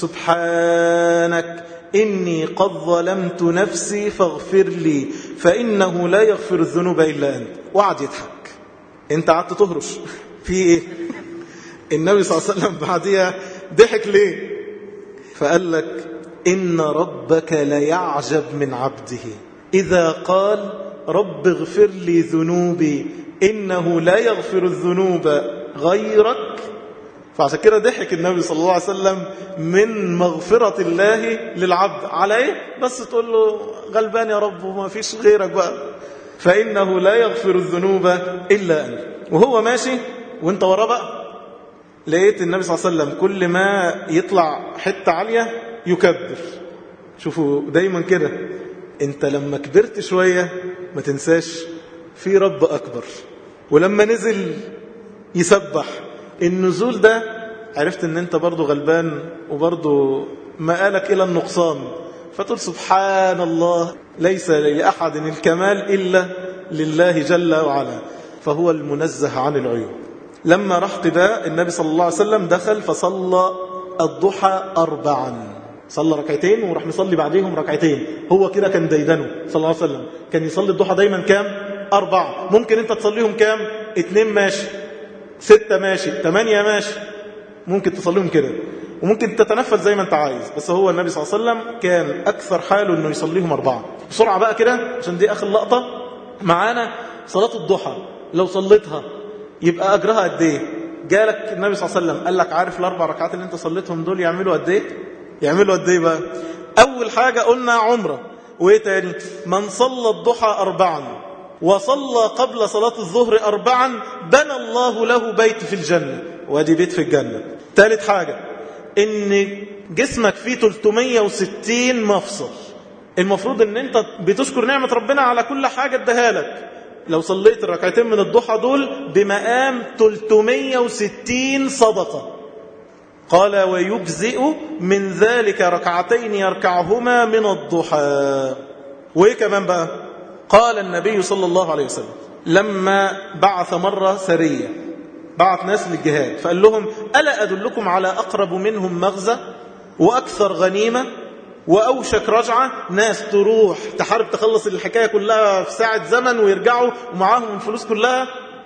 سبحانك إني قد ظلمت نفسي فاغفر لي فإنه لا يغفر الذنوب إلا أنت. وقعد يضحك. انت قعدت تهرش في ايه؟ النبي صلى الله عليه وسلم بعديها ضحك ليه؟ فقال لك إن ربك ليعجب من عبده إذا قال رب اغفر لي ذنوبي إنه لا يغفر الذنوب غيرك. فعشان كده ضحك النبي صلى الله عليه وسلم من مغفرة الله للعبد على ايه؟ بس تقول له غلبان يا رب وما فيش غيرك بقى، فإنه لا يغفر الذنوب إلا أنت. وهو ماشي وانت وراه بقى، لقيت النبي صلى الله عليه وسلم كل ما يطلع حتة عالية يكبر. شوفوا دايما كده، انت لما كبرت شوية ما تنساش في رب أكبر. ولما نزل يسبح، النزول ده عرفت ان انت برضو غلبان وبرضو مآلك إلى النقصان، فتقول سبحان الله، ليس لأحد الكمال إلا لله جل وعلا، فهو المنزه عن العيوب. لما راح قباء النبي صلى الله عليه وسلم دخل فصلى الضحى أربعا، صلى ركعتين وراح مصلي بعديهم ركعتين. هو كده كان ديدنه صلى الله عليه وسلم، كان يصلي الضحى دايما كام؟ أربعة. ممكن انت تصليهم كام؟ اتنين ماشي، ستة ماشي، تمانية ماشي، ممكن تصليهم كده، وممكن تتنفل زي ما انت عايز. بس هو النبي صلى الله عليه وسلم كان أكثر حاله انه يصليهم أربعة. بسرعة بقى كده عشان دي آخر لقطة معانا. صلاة الضحى لو صليتها يبقى أجرها قد ايه؟ جالك النبي صلى الله عليه وسلم قال لك عارف الأربع ركعات اللي انت صليتهم دول يعملوا قد ايه؟ يعملوا قد ايه بقى؟ أول حاجة قلنا عمرة. وإيه تاني؟ من صلى الضحى أربعا وصلى قبل صلاة الظهر أربعا بنى الله له بيت في الجنة، وادي بيت في الجنة. ثالث حاجة إن جسمك فيه ثلاثمية وستين مفصل. المفروض إن أنت بتشكر نعمة ربنا على كل حاجة اداها لك. لو صليت الركعتين من الضحى دول بمقام ثلاثمية وستين صدقة. قال ويجزئ من ذلك ركعتين يركعهما من الضحى. وإيه كمان بقى؟ قال النبي صلى الله عليه وسلم لما بعث مرة سرية، بعث ناس للجهاد، فقال لهم ألا أدلكم على أقرب منهم مغزى وأكثر غنيمة وأوشك رجعة؟ ناس تروح تحارب تخلص الحكاية كلها في ساعة زمن ويرجعوا ومعاهم الفلوس كلها.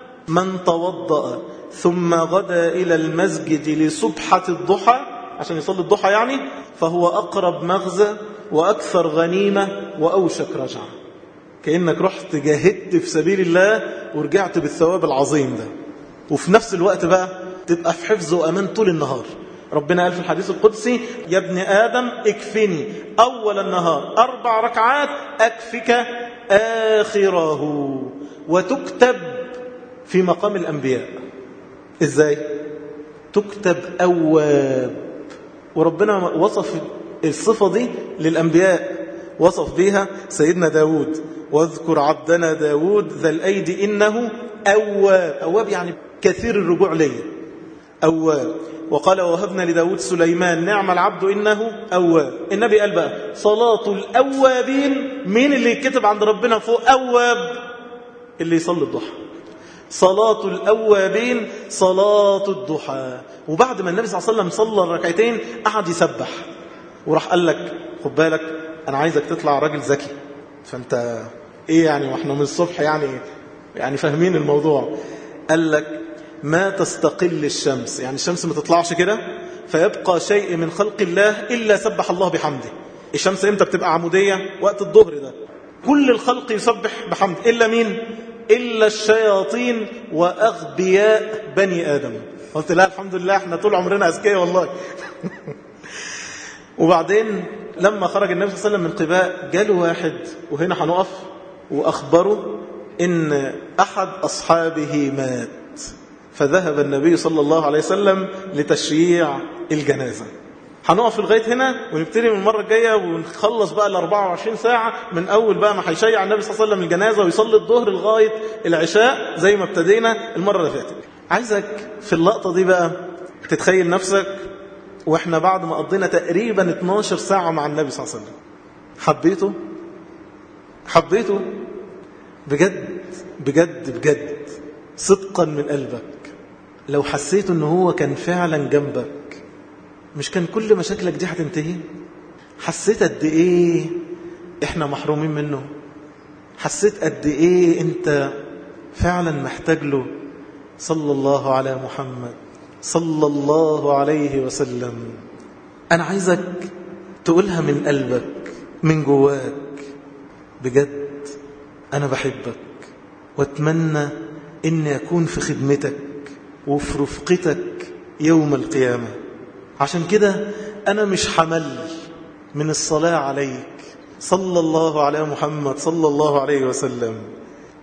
من توضأ ثم غدا إلى المسجد لصبحة الضحى، عشان يصلي الضحى يعني، فهو أقرب مغزى وأكثر غنيمة وأوشك رجعة. كأنك رحت جاهدت في سبيل الله ورجعت بالثواب العظيم ده، وفي نفس الوقت بقى تبقى في حفظ وأمان طول النهار. ربنا قال في الحديث القدسي يا ابن آدم اكفني أول النهار أربع ركعات أكفك آخره، وتكتب في مقام الأنبياء. إزاي؟ تكتب أواب. وربنا وصف الصفة دي للأنبياء، وصف بها سيدنا داود واذكر عبدنا داود ذا الأيدي إنه أواب. أواب يعني كثير الرجوع ليه، أواب. وقال وهبنا لداود سليمان نعم العبد إنه أواب. النبي قال بقى صلاة الأوابين، مين اللي يكتب عند ربنا فوق أواب؟ اللي يصلي الضحى. صلاة الأوابين صلاة الضحى. وبعد ما النبي صلى الله عليه وسلم صلى الركعتين قعد يسبح، وراح قال لك خد بالك أنا عايزك تطلع راجل ذكي. فأنت إيه يعني وإحنا من الصبح يعني يعني فاهمين الموضوع. قال لك ما تستقل الشمس، يعني الشمس ما تطلعش كده فيبقى شيء من خلق الله إلا سبح الله بحمده. الشمس إمتى بتبقى عمودية؟ وقت الظهر ده كل الخلق يسبح بحمد، إلا مين؟ إلا الشياطين وأغبياء بني آدم. قلت لا الحمد لله احنا طول عمرنا أذكياء والله. وبعدين لما خرج النبي صلى الله عليه وسلم من قباء جاله واحد، وهنا هنقف، وأخبره إن أحد أصحابه مات، فذهب النبي صلى الله عليه وسلم لتشييع الجنازة. هنقف لغاية هنا ونبتدي من المرة الجاية ونخلص بقى ال أربعة وعشرين ساعة من أول بقى ما هيشيع النبي صلى الله عليه وسلم الجنازة ويصلي الظهر لغاية العشاء زي ما ابتدينا المرة اللي فاتت. عايزك في اللقطة دي بقى تتخيل نفسك واحنا بعد ما قضينا تقريبا اتناشر ساعة مع النبي صلى الله عليه وسلم. حبيته حبيته بجد بجد بجد صدقا من قلبك. لو حسيت انه هو كان فعلا جنبك مش كان كل مشاكلك دي هتنتهي؟ حسيت قد ايه احنا محرومين منه؟ حسيت قد ايه انت فعلا محتاج له؟ صلى الله على محمد صلى الله عليه وسلم. انا عايزك تقولها من قلبك من جواك بجد انا بحبك واتمنى اني اكون في خدمتك وفي رفقتك يوم القيامة. عشان كده أنا مش حمل من الصلاة عليك صلى الله على محمد صلى الله عليه وسلم.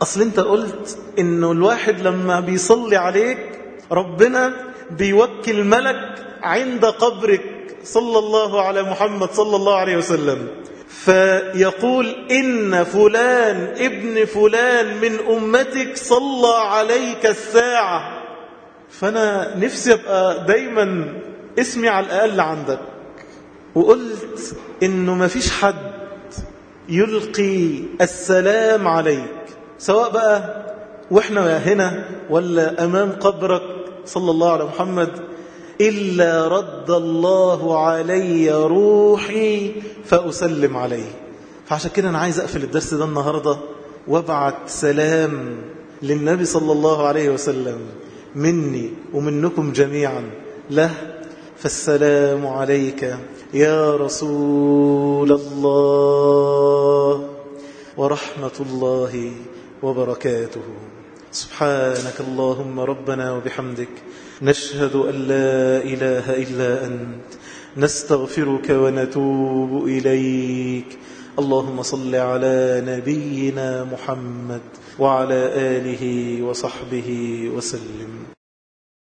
أصل أنت قلت إنه الواحد لما بيصلي عليك ربنا بيوكل ملك عند قبرك صلى الله على محمد صلى الله عليه وسلم، فيقول إن فلان ابن فلان من أمتك صلى عليك الساعة. فأنا نفسي أبقى دايما اسمي على الأقل عندك. وقلت إنه ما فيش حد يلقي السلام عليك سواء بقى وإحنا هنا ولا أمام قبرك صلى الله على محمد إلا رد الله علي روحي فأسلم عليه. فعشان كده أنا عايز أقفل الدرس ده النهاردة وابعت سلام للنبي صلى الله عليه وسلم مني ومنكم جميعا له. فالسلام عليك يا رسول الله ورحمة الله وبركاته. سبحانك اللهم ربنا وبحمدك نشهد أن لا إله إلا أنت نستغفرك ونتوب إليك. اللهم صل على نبينا محمد وعلى آله وصحبه وسلم.